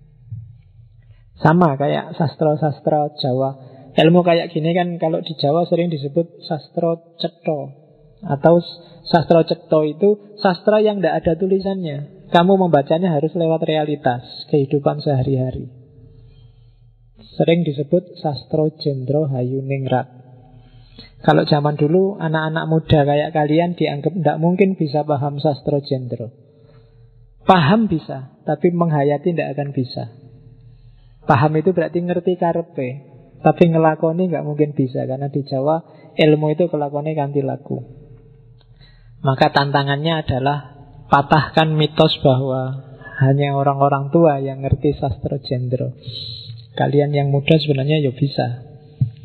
Sama kayak sastra-sastra Jawa. Ilmu kayak gini kan kalau di Jawa sering disebut sastra cetha. Atau sastra cetha itu sastra yang tidak ada tulisannya. Kamu membacanya harus lewat realitas kehidupan sehari-hari. Sering disebut sastra jendro hayuningrat. Kalau zaman dulu anak-anak muda kayak kalian dianggap tidak mungkin bisa paham sastra jendro. Paham bisa, tapi menghayati tidak akan bisa. Paham itu berarti ngerti karepe, tapi ngelakoni nggak mungkin bisa. Karena di Jawa ilmu itu kelakoni kanthi laku. Maka tantangannya adalah patahkan mitos bahwa hanya orang-orang tua yang ngerti sastra jendro. Kalian yang muda sebenarnya ya bisa.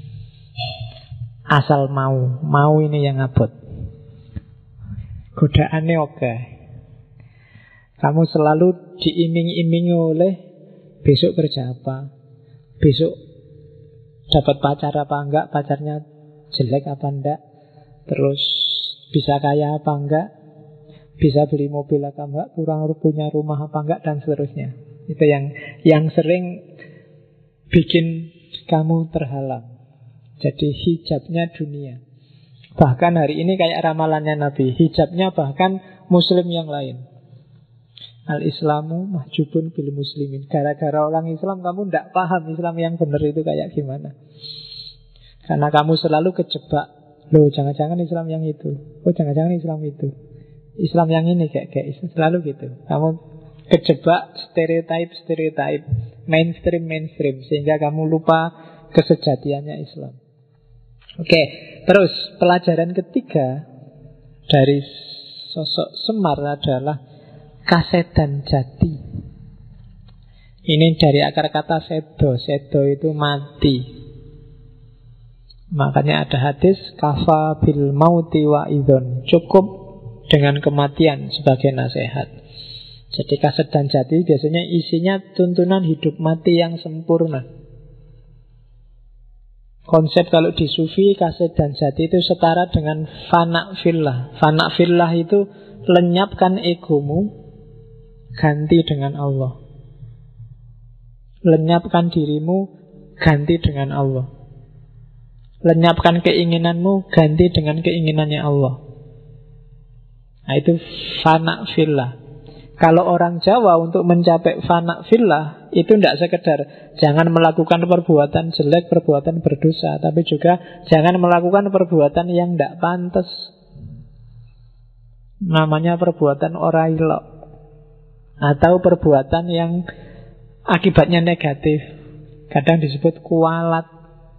Asal mau ini yang abot. Godaannya oke. Kamu selalu diiming-imingi oleh besok kerja apa, besok dapat pacar apa enggak, pacarnya jelek apa enggak, terus bisa kaya apa enggak, bisa beli mobil apa enggak, kurang punya rumah apa enggak, dan seterusnya. Itu yang sering bikin kamu terhalang. Jadi hijabnya dunia. Bahkan hari ini kayak ramalannya Nabi, hijabnya bahkan muslim yang lain. Al-Islamu mahjubun bil muslimin. Gara-gara orang Islam kamu tidak paham Islam yang benar itu kayak gimana. Karena kamu selalu kejebak. Loh, jangan-jangan Islam yang itu. Oh, jangan-jangan Islam itu. Islam yang ini kayak selalu gitu. Kamu kejebak stereotype, mainstream, sehingga kamu lupa kesejatiannya Islam. Oke, terus pelajaran ketiga dari sosok Semar adalah kasedan jati. Ini dari akar kata sedo. Sedo itu mati. Makanya ada hadis kafa bil mauti wa idhon. Cukup dengan kematian sebagai nasihat. Jadi kasedan jati biasanya isinya tuntunan hidup mati yang sempurna. Konsep kalau di sufi kasedan jati itu setara dengan fana fillah. Fana fillah itu lenyapkan egomu, ganti dengan Allah. Lenyapkan dirimu, ganti dengan Allah. Lenyapkan keinginanmu, ganti dengan keinginannya Allah. Nah, itu fana fillah. Kalau orang Jawa untuk mencapai fana fillah itu tidak sekedar jangan melakukan perbuatan jelek, perbuatan berdosa, tapi juga jangan melakukan perbuatan yang tidak pantas. Namanya perbuatan orailok, atau perbuatan yang akibatnya negatif. Kadang disebut kualat.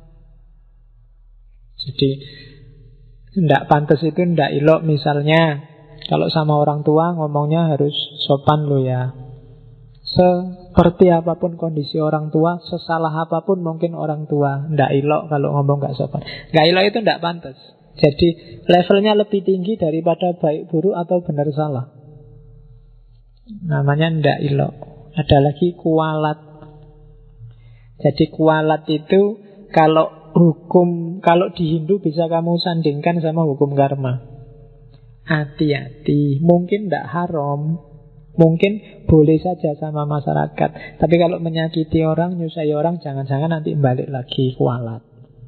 Jadi tidak pantas itu tidak ilok. Misalnya kalau sama orang tua ngomongnya harus sopan lo ya. Seperti apapun kondisi orang tua, sesalah apapun mungkin orang tua, tidak ilok kalau ngomong gak sopan. Gak ilok itu tidak pantas. Jadi levelnya lebih tinggi daripada baik buruk atau benar salah. Namanya tidak ilok. Ada lagi kualat. Jadi kualat itu kalau hukum, kalau di Hindu bisa kamu sandingkan sama hukum karma. Hati-hati, mungkin tidak haram, mungkin boleh saja sama masyarakat. Tapi kalau menyakiti orang, nyusahi orang, jangan-jangan nanti balik lagi kualat.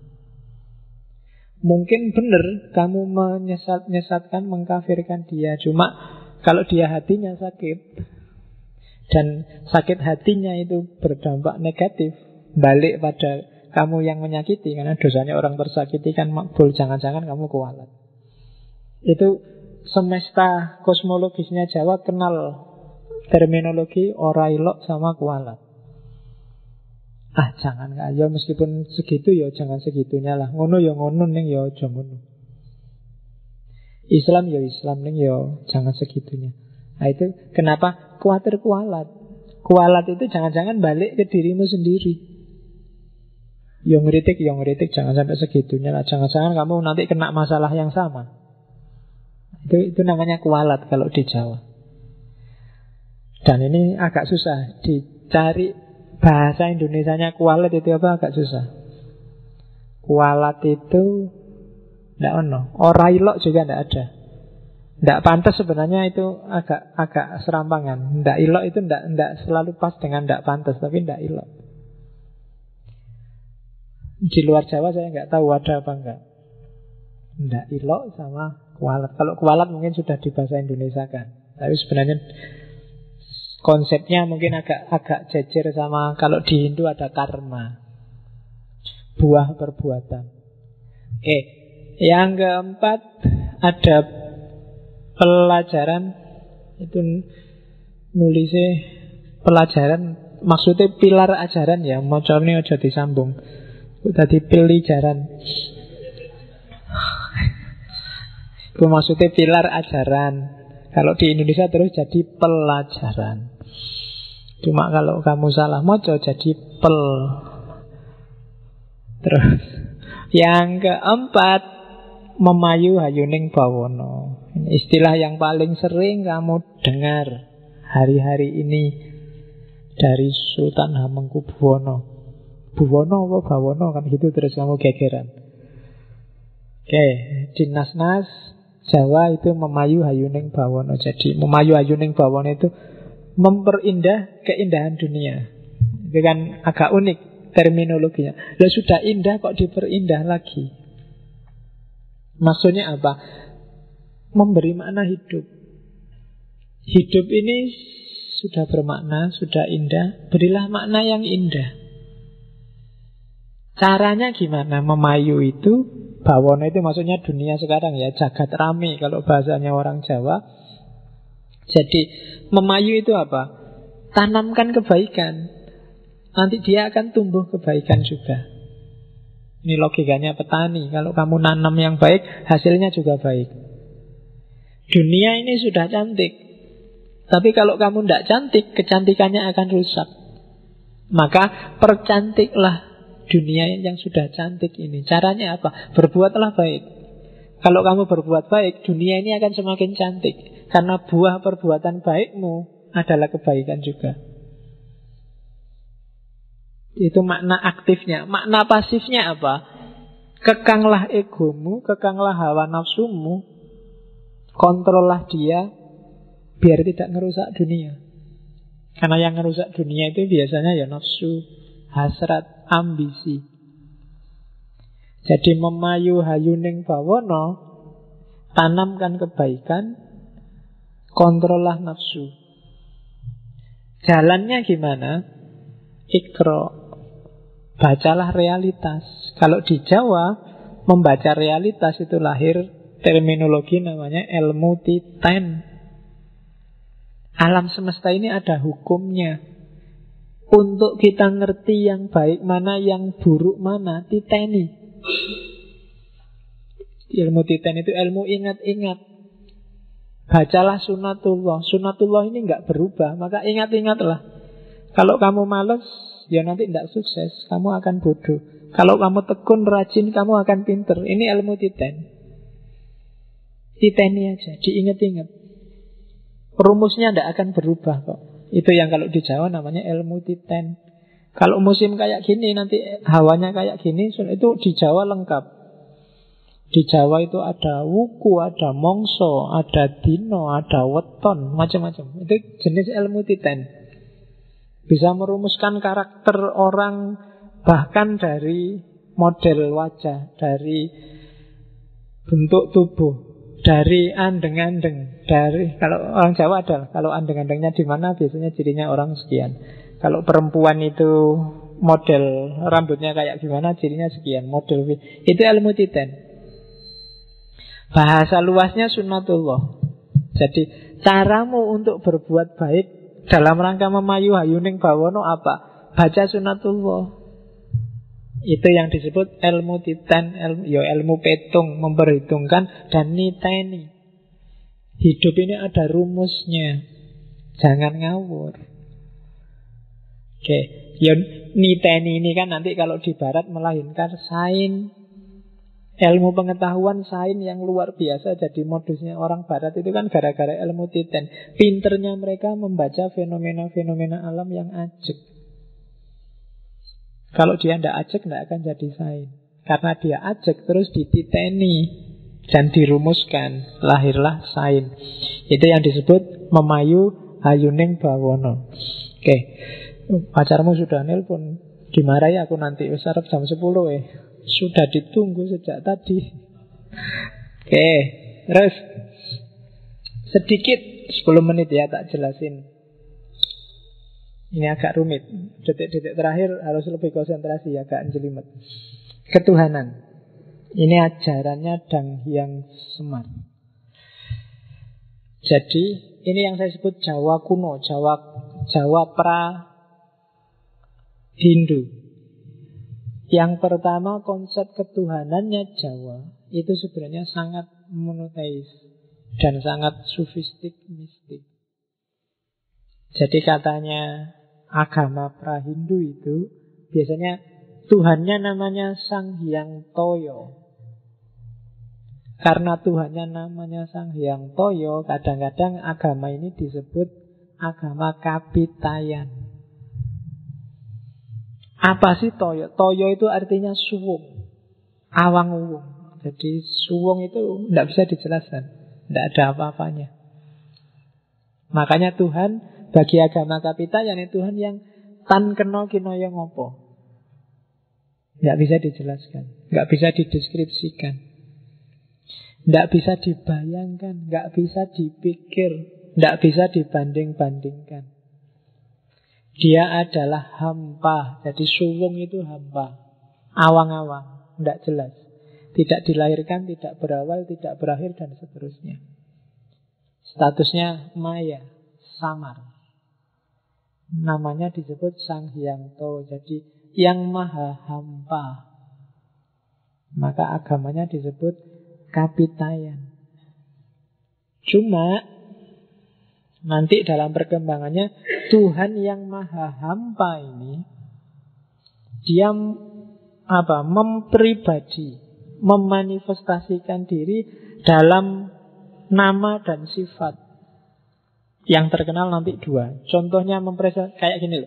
Mungkin benar kamu menyesatkan, mengkafirkan dia. Cuma kalau dia hatinya sakit, dan sakit hatinya itu berdampak negatif, balik pada kamu yang menyakiti. Karena dosanya orang tersakiti kan makbul, jangan-jangan kamu kualat. Itu semesta kosmologisnya Jawa kenal terminologi orailok sama kualat. Jangan ya meskipun segitu ya jangan segitunya lah. Ngono ya ngono ning ya aja ngono. Islam ya Islam ning ya jangan segitunya. Nah itu kenapa khawatir kualat. Kualat itu jangan-jangan balik ke dirimu sendiri. Yang ngeritik jangan sampai segitunya lah. Jangan-jangan kamu nanti kena masalah yang sama. Itu namanya kualat kalau di Jawa. Dan ini agak susah dicari bahasa Indonesianya kualat itu apa, agak susah. Kualat itu tidak ono. Orailok juga tidak ada. Tidak pantas sebenarnya, itu agak serampangan. Tidak ilok itu tidak selalu pas dengan tidak pantas, tapi tidak ilok. Di luar Jawa saya nggak tahu ada apa enggak. Tidak ilok sama kualat. Kalau kualat mungkin sudah di bahasa Indonesia kan. Tapi sebenarnya konsepnya mungkin agak jejer sama kalau di Hindu ada karma, buah perbuatan. Yang keempat ada pelajaran. Itu nulisnya pelajaran, maksudnya pilar ajaran ya. Mocornya aja disambung. Tadi pelajaran. Itu maksudnya pilar ajaran. Kalau di Indonesia terus jadi pelajaran. Cuma kalau kamu salah moco jadi pel. Terus yang keempat, memayu hayuning bawono. Istilah yang paling sering kamu dengar hari-hari ini dari Sultan Hamengkubuwono. Buwono apa bawono kan gitu, terus kamu gegeran. Di nas-nas Jawa itu memayu hayuning bawono. Jadi memayu hayuning bawono itu memperindah keindahan dunia. Itu kan agak unik terminologinya. Sudah indah kok diperindah lagi. Maksudnya apa? Memberi makna hidup. Hidup ini sudah bermakna, sudah indah, berilah makna yang indah. Caranya gimana? Memayu itu, bawono itu maksudnya dunia sekarang ya, jagat rame kalau bahasanya orang Jawa. Jadi memayu itu apa? Tanamkan kebaikan, nanti dia akan tumbuh kebaikan juga. Ini logikanya petani. Kalau kamu nanam yang baik, hasilnya juga baik. Dunia ini sudah cantik, tapi kalau kamu tidak cantik, kecantikannya akan rusak. Maka percantiklah dunia yang sudah cantik ini. Caranya apa? Berbuatlah baik. Kalau kamu berbuat baik, dunia ini akan semakin cantik. Karena buah perbuatan baikmu adalah kebaikan juga. Itu makna aktifnya. Makna pasifnya apa? Kekanglah egomu, kekanglah hawa nafsumu, kontrollah dia biar tidak ngerusak dunia. Karena yang ngerusak dunia itu biasanya ya nafsu, hasrat, ambisi. Jadi memayu hayuning bawono, tanamkan kebaikan, kontrollah nafsu. Jalannya gimana? Ikro, bacalah realitas. Kalau di Jawa, membaca realitas itu lahir terminologi namanya ilmu titen. Alam semesta ini ada hukumnya. Untuk kita ngerti yang baik mana, yang buruk mana, titeni. Ilmu titen itu ilmu ingat-ingat. Bacalah sunatullah. Sunatullah ini enggak berubah, maka ingat-ingatlah. Kalau kamu malas, ya nanti tidak sukses. Kamu akan bodoh. Kalau kamu tekun, rajin, kamu akan pinter. Ini ilmu titen. Titeni aja, diingat-ingat. Rumusnya tidak akan berubah kok. Itu yang kalau di Jawa namanya ilmu titen. Kalau musim kayak gini, nanti hawanya kayak gini, itu di Jawa lengkap. Di Jawa itu ada wuku, ada mongso, ada dino, ada weton, macam-macam. Itu jenis ilmu titen. Bisa merumuskan karakter orang, bahkan dari model wajah, dari bentuk tubuh, dari andeng-andeng, dari kalau orang Jawa ada, kalau andeng-andengnya di mana biasanya cirinya orang sekian. Kalau perempuan itu model rambutnya kayak gimana, cirinya sekian, model itu ilmu titen. Bahasa luasnya sunnatullah. Jadi caramu untuk berbuat baik dalam rangka memayu hayuning bawono apa? Baca sunnatullah. Itu yang disebut ilmu titen, ilmu petung, memperhitungkan dan niteni. Hidup ini ada rumusnya. Jangan ngawur. Oke, ya niteni ini kan nanti kalau di barat melahirkan sains. Ilmu pengetahuan sains yang luar biasa. Jadi modusnya orang barat itu kan gara-gara ilmu titen. Pinternya mereka membaca fenomena-fenomena alam yang ajek. Kalau dia tidak ajek, tidak akan jadi sains. Karena dia ajek, terus dititeni dan dirumuskan, lahirlah sains. Itu yang disebut memayu hayuning bawono. Oke, pacarmu sudah nelpon. Dimarahi aku nanti, sarap jam 10 Sudah ditunggu sejak tadi. Oke, terus sedikit 10 menit ya tak jelasin. Ini agak rumit. Detik-detik terakhir harus lebih konsentrasi, agak jelimet. Ketuhanan. Ini ajarannya Dang Hyang Semar. Jadi ini yang saya sebut Jawa kuno, Jawa pra Hindu. Yang pertama konsep ketuhanannya Jawa itu sebenarnya sangat monoteis dan sangat sufistik mistik. Jadi katanya agama pra-Hindu itu biasanya Tuhannya namanya Sang Hyang Toyo. Karena Tuhannya namanya Sang Hyang Toyo, kadang-kadang agama ini disebut agama kapitayan. Apa sih Toyo? Toyo itu artinya suwung, awang-uwung. Jadi suwung itu tidak bisa dijelaskan, tidak ada apa-apanya. Makanya Tuhan bagi agama kapitayan itu Tuhan yang tan kena kinoyo ngopo. Tidak bisa dijelaskan, tidak bisa dideskripsikan, tidak bisa dibayangkan, tidak bisa dipikir, tidak bisa dibanding-bandingkan. Dia adalah hampa. Jadi suwung itu hampa, awang-awang, tidak jelas, tidak dilahirkan, tidak berawal, tidak berakhir, dan seterusnya. Statusnya maya, samar. Namanya disebut Sang Hyang To. Jadi yang maha hampa. Maka agamanya disebut Kapitayan. Cuma nanti dalam perkembangannya Tuhan yang maha hampa ini dia mempribadi, memanifestasikan diri dalam nama dan sifat. Yang terkenal nanti dua. Contohnya kayak gini loh.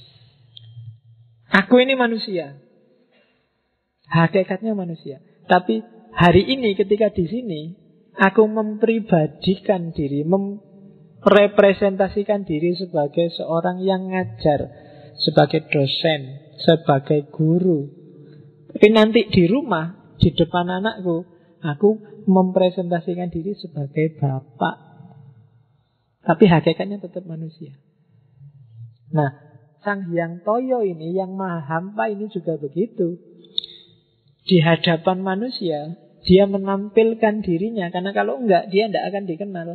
Aku ini manusia, hakikatnya manusia. Tapi hari ini ketika di sini aku mempribadikan diri, merepresentasikan diri sebagai seorang yang ngajar, sebagai dosen, sebagai guru. Tapi nanti di rumah, di depan anakku, aku mempresentasikan diri sebagai bapak. Tapi hakikatnya tetap manusia. Nah, Sang Hyang Toyo ini, yang maha hampa ini juga begitu. Di hadapan manusia, dia menampilkan dirinya. Karena kalau enggak, dia tidak akan dikenal.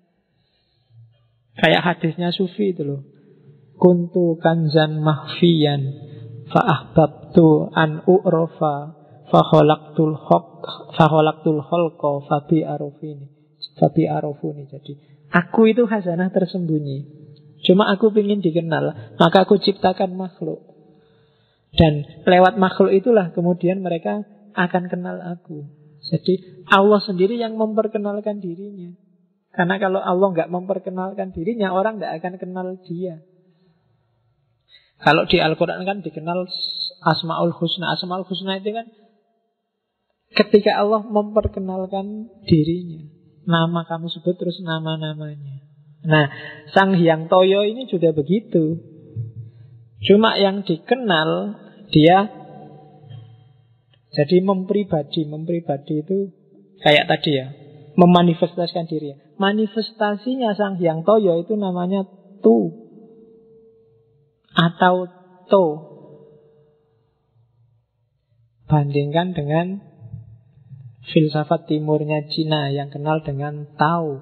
Kayak hadisnya Sufi itu loh. Kuntu kanzan mahfiyan fa'ahbabtu an u'rofa fakholaktul holko fabi arofuni. Jadi aku itu khazanah tersembunyi, cuma aku ingin dikenal, maka aku ciptakan makhluk. Dan lewat makhluk itulah kemudian mereka akan kenal aku. Jadi Allah sendiri yang memperkenalkan dirinya. Karena kalau Allah nggak memperkenalkan dirinya, orang nggak akan kenal dia. Kalau di Al-Quran kan dikenal Asma'ul Husna. Asma'ul Husna itu kan ketika Allah memperkenalkan dirinya. Nama kamu sebut terus nama-namanya. Nah, Sang Hyang Toyo ini juga begitu. Cuma yang dikenal dia jadi mempribadi. Mempribadi itu kayak tadi ya, memanifestasikan diri. Manifestasinya Sang Hyang Toyo itu namanya Tu atau To. Bandingkan dengan filsafat timurnya Cina yang kenal dengan Tao.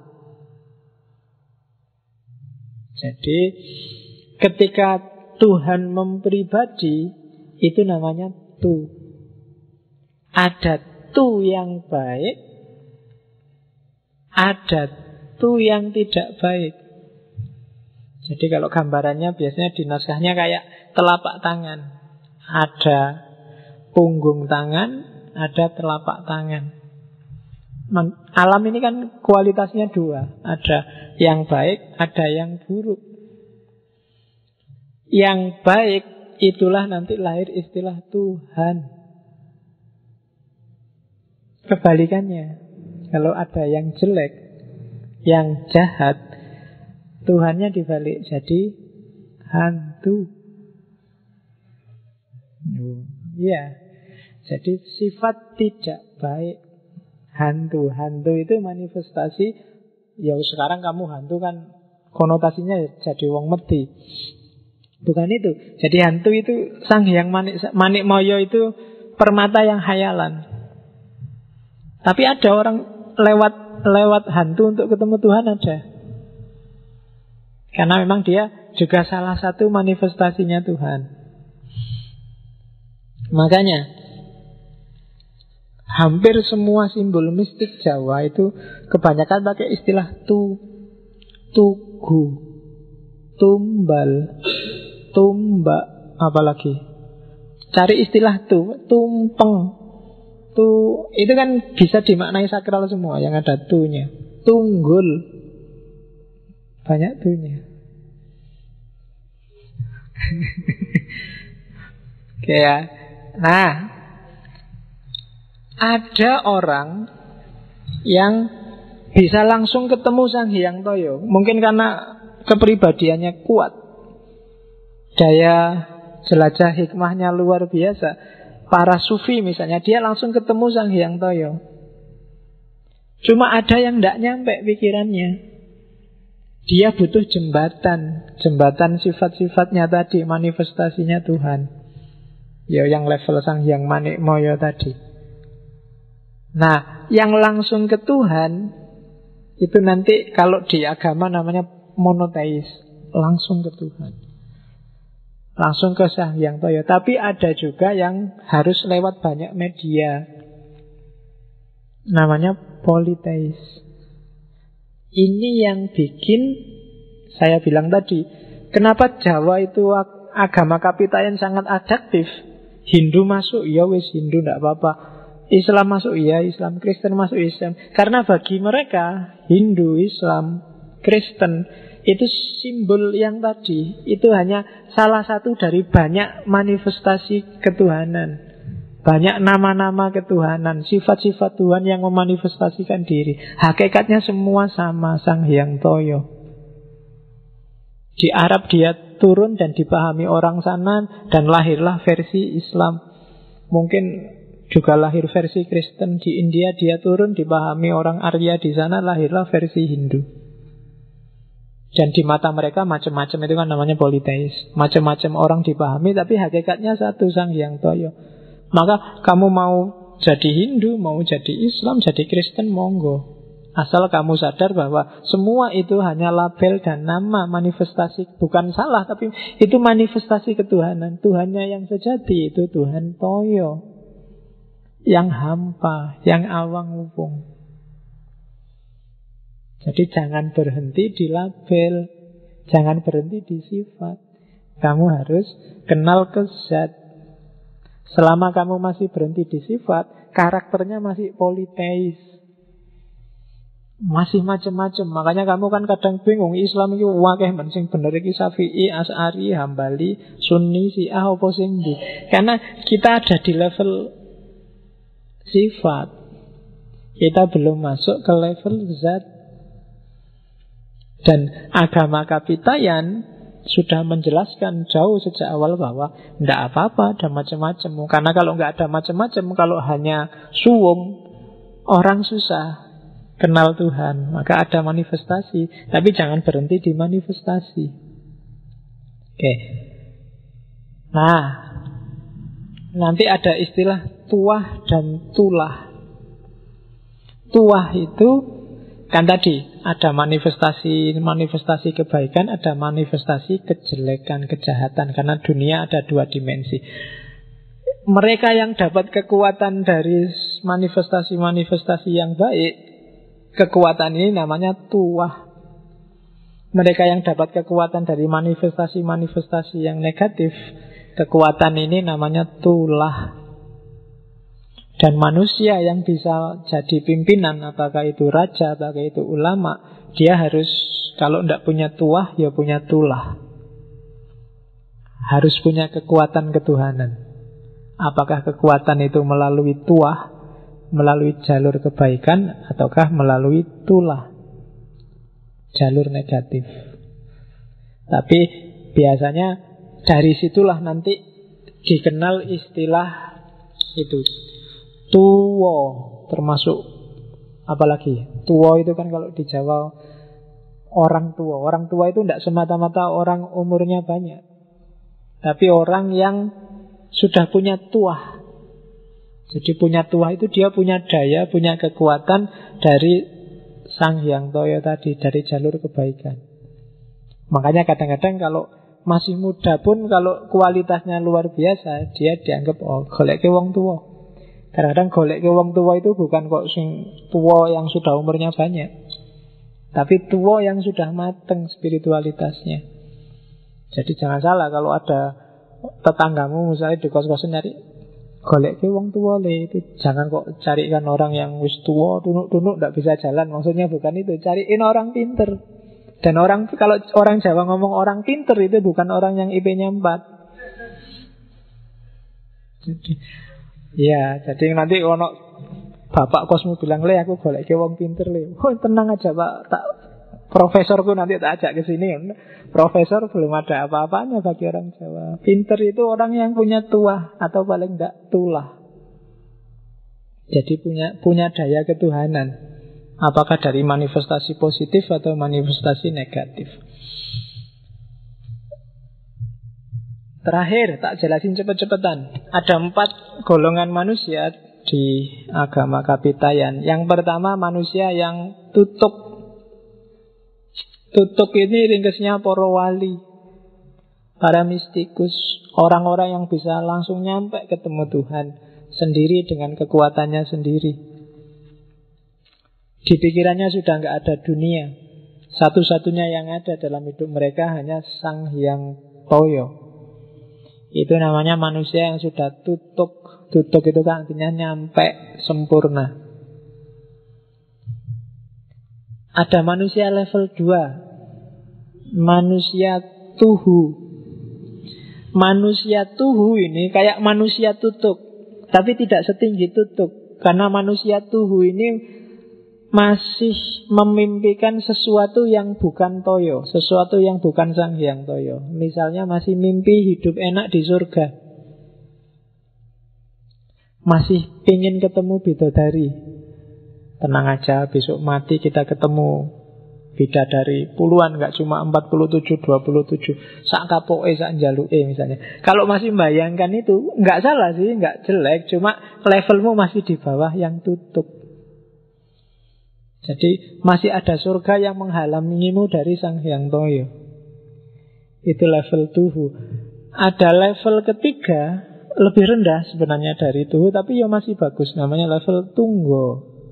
Jadi ketika Tuhan mempribadi, itu namanya Tu. Ada Tu yang baik, ada Tu yang tidak baik. Jadi kalau gambarannya biasanya di naskahnya kayak telapak tangan. Ada punggung tangan, ada telapak tangan. Alam ini kan kualitasnya dua. Ada yang baik, ada yang buruk. Yang baik itulah nanti lahir istilah Tuhan. Kebalikannya, kalau ada yang jelek, yang jahat, Tuhannya dibalik jadi hantu. Ya, jadi sifat tidak baik. Hantu itu manifestasi. Ya sekarang kamu hantu kan konotasinya jadi wong medhi. Bukan itu. Jadi hantu itu Sang Hyang Manik Moyo itu permata yang hayalan. Tapi ada orang lewat hantu untuk ketemu Tuhan, ada. Karena memang dia juga salah satu manifestasinya Tuhan. Makanya hampir semua simbol mistik Jawa itu kebanyakan pakai istilah tu, tugu, tumbal, tumbak, apalagi. Cari istilah tumpeng. Itu kan bisa dimaknai sakral semua yang ada tunya. Tunggul. Banyak tunya. Oke ya. Nah, ada orang yang bisa langsung ketemu Sang Hyang Toyo. Mungkin karena kepribadiannya kuat, daya jelajah hikmahnya luar biasa. Para sufi misalnya, dia langsung ketemu Sang Hyang Toyo. Cuma ada yang tidak nyampe pikirannya. Dia butuh jembatan. Jembatan sifat-sifatnya tadi, manifestasinya Tuhan. Ya yang level Sang Hyang Manikmaya tadi. Nah, yang langsung ke Tuhan itu nanti kalau di agama namanya monoteis, langsung ke Tuhan, langsung ke Sang Hyang Toyo. Tapi ada juga yang harus lewat banyak media, namanya politeis. Ini yang bikin saya bilang tadi, kenapa Jawa itu agama kapitayan sangat adaptif. Hindu masuk, ya wis Hindu tidak apa-apa. Islam masuk, ya Islam. Kristen masuk, Islam. Karena bagi mereka Hindu, Islam, Kristen itu simbol yang tadi. Itu hanya salah satu dari banyak manifestasi ketuhanan. Banyak nama-nama ketuhanan, sifat-sifat Tuhan yang memanifestasikan diri. Hakikatnya semua sama, Sang Hyang Toyo. Di Arab dia turun dan dipahami orang sana, dan lahirlah versi Islam. Mungkin juga lahir versi Kristen. Di India dia turun, dipahami orang Arya di sana, lahirlah versi Hindu. Dan di mata mereka macam-macam, itu kan namanya politeis. Macam-macam orang dipahami, tapi hakikatnya satu, Sang Hyang Toyo. Maka kamu mau jadi Hindu, mau jadi Islam, jadi Kristen, monggo. Asal kamu sadar bahwa semua itu hanya label dan nama manifestasi. Bukan salah, tapi itu manifestasi ketuhanan. Tuhannya yang sejati itu Tuhan Toyo, yang hampa, yang awang upung. Jadi jangan berhenti di label, jangan berhenti di sifat. Kamu harus kenal ke zat. Selama kamu masih berhenti di sifat, karakternya masih politeis, masih macam-macam. Makanya kamu kan kadang bingung, Islam itu wakeh men sing bener iki Syafi'i, Asy'ari, Hambali, Sunni, Syiah apa sing ndi? Karena kita ada di level sifat. Kita belum masuk ke level zat. Dan agama kapitayan sudah menjelaskan jauh sejak awal bahwa tidak apa-apa ada macam-macam. Karena kalau nggak ada macam-macam, kalau hanya suwung, orang susah kenal Tuhan. Maka ada manifestasi, tapi jangan berhenti di manifestasi. Oke. Nah, nanti ada istilah tuah dan tulah. Tuah itu kan tadi ada manifestasi kebaikan, ada manifestasi kejelekan, kejahatan. Karena dunia ada dua dimensi. Mereka yang dapat kekuatan dari manifestasi-manifestasi yang baik, kekuatan ini namanya tuah. Mereka yang dapat kekuatan dari manifestasi-manifestasi yang negatif, kekuatan ini namanya tulah. Dan manusia yang bisa jadi pimpinan, apakah itu raja, apakah itu ulama, dia harus, kalau tidak punya tuah, ya punya tulah. Harus punya kekuatan ketuhanan. Apakah kekuatan itu melalui tuah, melalui jalur kebaikan, ataukah melalui tulah, jalur negatif. Tapi biasanya dari situlah nanti dikenal istilah itu tuwo, termasuk apalagi tuwo itu kan kalau di Jawa orang tua. Orang tua itu tidak semata-mata orang umurnya banyak, tapi orang yang sudah punya tuah. Jadi punya tuah itu dia punya daya, punya kekuatan dari Sang Hyang Toyo tadi, dari jalur kebaikan. Makanya kadang-kadang kalau masih muda pun kalau kualitasnya luar biasa, dia dianggap golek ke wong tua. Kadang-kadang golek ke wong tua itu bukan kok sing tua yang sudah umurnya banyak, tapi tua yang sudah mateng spiritualitasnya. Jadi jangan salah kalau ada tetanggamu misalnya di kos-kosan nyari golek ke wong tua le, itu jangan kok carikan orang yang wis tua, tunuk-tunuk tidak bisa jalan. Maksudnya bukan itu, cariin orang pinter. Dan orang, kalau orang Jawa ngomong orang pinter itu bukan orang yang IP-nya 4. Jadi ya, jadi nanti ono bapak kosmu bilang, le aku golek ke wong pinter le. Oh tenang aja pak, tak profesorku nanti tak ajak ke sini. Profesor belum ada apa-apanya bagi orang Jawa. Pinter itu orang yang punya tuah atau paling tidak tulah. Jadi punya daya ketuhanan. Apakah dari manifestasi positif atau manifestasi negatif. Terakhir, tak jelasin cepet-cepetan. Ada 4 golongan manusia di agama Kapitayan. Yang pertama, manusia yang tutuk. Tutuk ini ringkesnya para wali, para mistikus, orang-orang yang bisa langsung nyampe ketemu Tuhan sendiri dengan kekuatannya sendiri. Di pikirannya sudah nggak ada dunia. Satu-satunya yang ada dalam hidup mereka hanya Sang Hyang Toyo. Itu namanya manusia yang sudah tutuk. Tutuk itu kan artinya nyampe sempurna. Ada manusia level 2, manusia tuhu. Manusia tuhu ini kayak manusia tutuk, tapi tidak setinggi tutuk. Karena manusia tuhu ini masih memimpikan sesuatu yang bukan Toyo, sesuatu yang bukan Sang Hyang Toyo. Misalnya masih mimpi hidup enak di surga, masih ingin ketemu bidadari. Tenang aja, besok mati kita ketemu bidadari puluhan, gak cuma 47, 27. Sak kapoke, sak njaluke misalnya. Kalau masih membayangkan itu, gak salah sih, gak jelek. Cuma levelmu masih di bawah yang tutup. Jadi masih ada surga yang menghalangimu dari Sang Hyang Toyo. Itu level tuhu. Ada level ketiga, lebih rendah sebenarnya dari tuhu, tapi ya masih bagus, namanya level tunggo.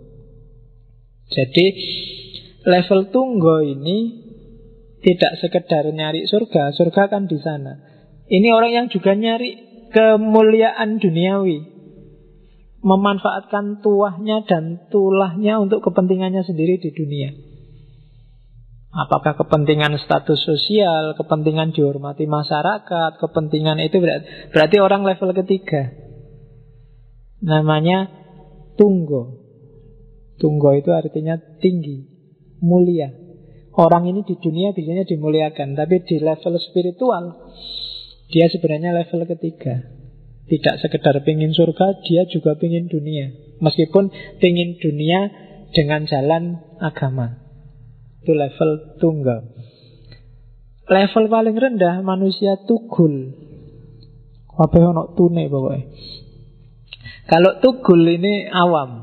Jadi level tunggo ini tidak sekedar nyari surga, surga kan di sana. Ini orang yang juga nyari kemuliaan duniawi, memanfaatkan tuahnya dan tulahnya untuk kepentingannya sendiri di dunia. Apakah kepentingan status sosial, kepentingan dihormati masyarakat, kepentingan itu berarti orang level ketiga. Namanya tunggo. Tunggo itu artinya tinggi, mulia. Orang ini di dunia biasanya dimuliakan, tapi di level spiritual dia sebenarnya level ketiga. Tidak sekedar pengen surga, dia juga pengen dunia. Meskipun pengen dunia dengan jalan agama. Itu level tunggal. Level paling rendah manusia tugul. Apa ono tune pokoknya. Kalau tugul ini awam.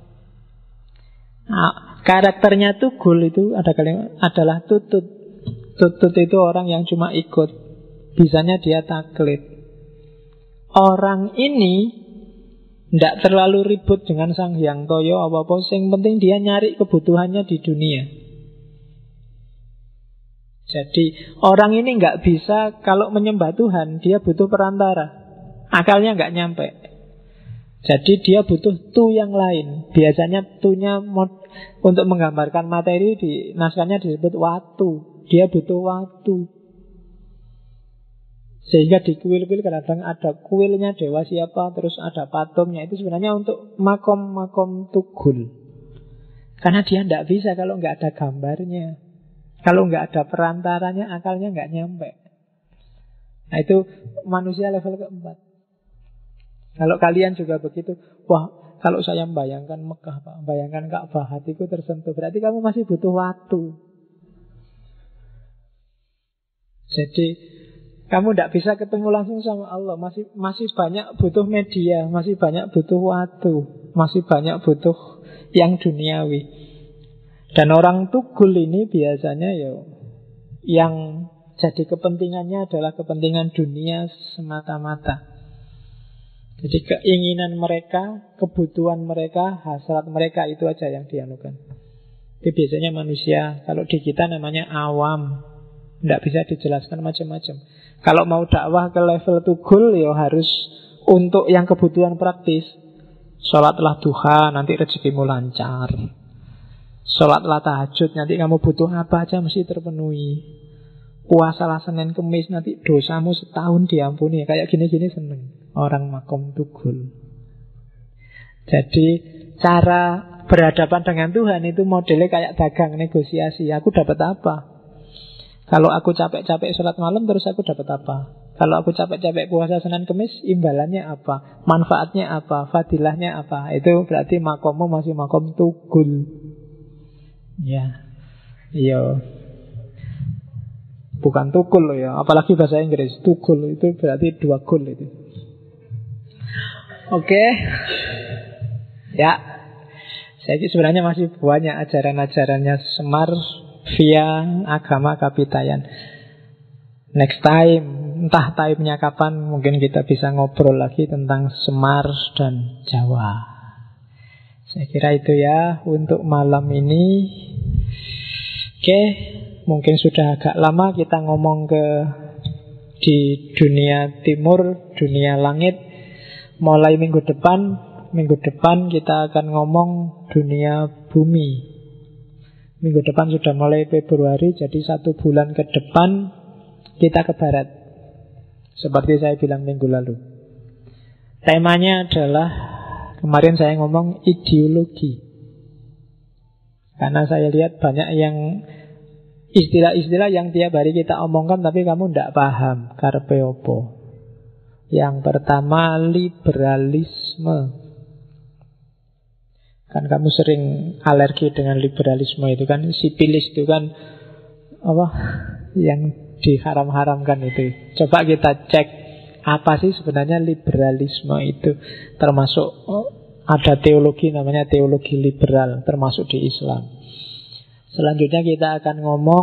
Karakternya tugul itu adalah tutut. Tutut itu orang yang cuma ikut. Bisanya dia taklid. Orang ini tidak terlalu ribut dengan Sang Hyang Toyo apa-apa. Yang penting dia nyari kebutuhannya di dunia. Jadi orang ini nggak bisa, kalau menyembah Tuhan dia butuh perantara. Akalnya nggak nyampe. Jadi dia butuh tu yang lain. Biasanya tunya untuk menggambarkan materi di naskahnya disebut watu. Dia butuh watu. Sehingga di kuil-kuil kadang ada kuilnya dewa siapa, terus ada patungnya. Itu sebenarnya untuk makom-makom tugul. Karena dia tidak bisa kalau nggak ada gambarnya. Kalau nggak ada perantaranya, akalnya nggak nyampe. Nah itu manusia level keempat. Kalau kalian juga begitu, wah kalau saya membayangkan Mekah, Pak, membayangkan Ka'bah, hatiku tersentuh. Berarti kamu masih butuh waktu. Jadi kamu tidak bisa ketemu langsung sama Allah. Masih banyak butuh media, masih banyak butuh waktu, masih banyak butuh yang duniawi. Dan orang tugul ini biasanya yang jadi kepentingannya adalah kepentingan dunia semata-mata. Jadi keinginan mereka, kebutuhan mereka, hasrat mereka itu aja yang dianukan. Itu biasanya manusia, kalau di kita namanya awam. Tidak bisa dijelaskan macam-macam. Kalau mau dakwah ke level tugul harus untuk yang kebutuhan praktis. Sholatlah duha, nanti rezekimu lancar. Sholatlah tahajud, nanti kamu butuh apa aja mesti terpenuhi. Puasalah Senin Kemis, nanti dosamu setahun diampuni. Kayak gini-gini seneng orang makom tugul. Jadi cara berhadapan dengan Tuhan itu modelnya kayak dagang, negosiasi. Aku dapat apa? Kalau aku capek-capek sholat malam, terus aku dapat apa? Kalau aku capek-capek puasa Senin Kemis, imbalannya apa? Manfaatnya apa? Fadilahnya apa? Itu berarti makommu masih makom tugul. Ya, iya. Bukan tukul loh ya, apalagi bahasa Inggris. Tukul itu berarti 2 gol itu. Oke. Ya. Saya sebenarnya masih banyak ajaran-ajarannya Semar via agama Kapitayan. Next time, entah time-nya kapan, mungkin kita bisa ngobrol lagi tentang Semar dan Jawa. Saya kira itu ya untuk malam ini. Oke. Mungkin sudah agak lama kita ngomong di dunia timur, dunia langit. Mulai minggu depan kita akan ngomong dunia bumi. Minggu depan sudah mulai Februari, jadi 1 bulan ke depan kita ke barat. Seperti saya bilang minggu lalu. Temanya adalah, kemarin saya ngomong ideologi. Karena saya lihat banyak yang istilah-istilah yang tiap hari kita omongkan tapi kamu tidak paham karepe opo. Yang pertama, liberalisme. Kan kamu sering alergi dengan liberalisme itu kan, sipilis itu kan apa yang diharam-haramkan itu. Coba kita cek apa sih sebenarnya liberalisme itu. Termasuk ada teologi namanya teologi liberal, termasuk di Islam. Selanjutnya kita akan ngomong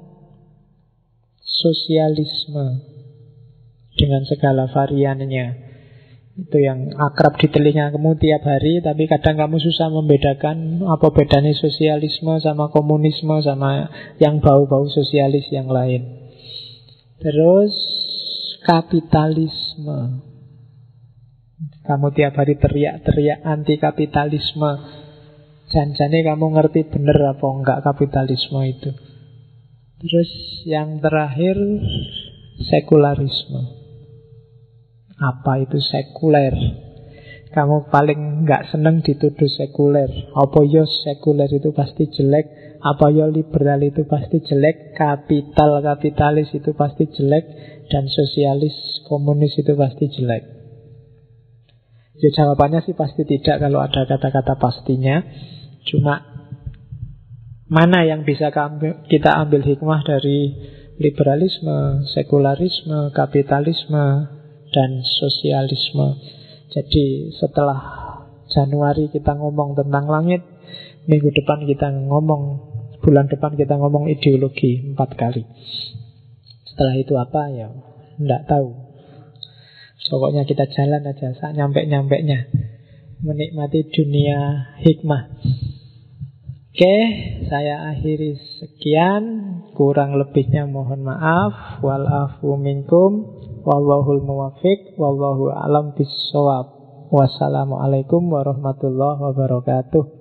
sosialisme dengan segala variannya. Itu yang akrab di telinga kamu tiap hari, tapi kadang kamu susah membedakan apa bedanya sosialisme sama komunisme sama yang bau-bau sosialis yang lain. Terus kapitalisme. Kamu tiap hari teriak-teriak anti kapitalisme. Jangan-jangan kamu ngerti bener apa enggak kapitalisme itu. Terus yang terakhir, sekularisme. Apa itu sekuler? Kamu paling enggak seneng dituduh sekuler. Apa yo sekuler itu pasti jelek, apa yo liberal itu pasti jelek, kapitalis itu pasti jelek, dan sosialis komunis itu pasti jelek. Ya jawabannya sih pasti tidak kalau ada kata-kata pastinya. Cuma mana yang bisa kita ambil hikmah dari liberalisme, sekularisme, kapitalisme, dan sosialisme. Jadi setelah Januari kita ngomong tentang langit, minggu depan kita ngomong, bulan depan kita ngomong ideologi 4 kali. Setelah itu apa ya enggak tahu. Pokoknya kita jalan aja sak nyampe-nyampenya, menikmati dunia hikmah. Oke, saya akhiri sekian. Kurang lebihnya mohon maaf. Wal afu minkum. Wallahul muwaffiq. Wallahu a'lam bissawab. Wassalamualaikum warahmatullahi wabarakatuh.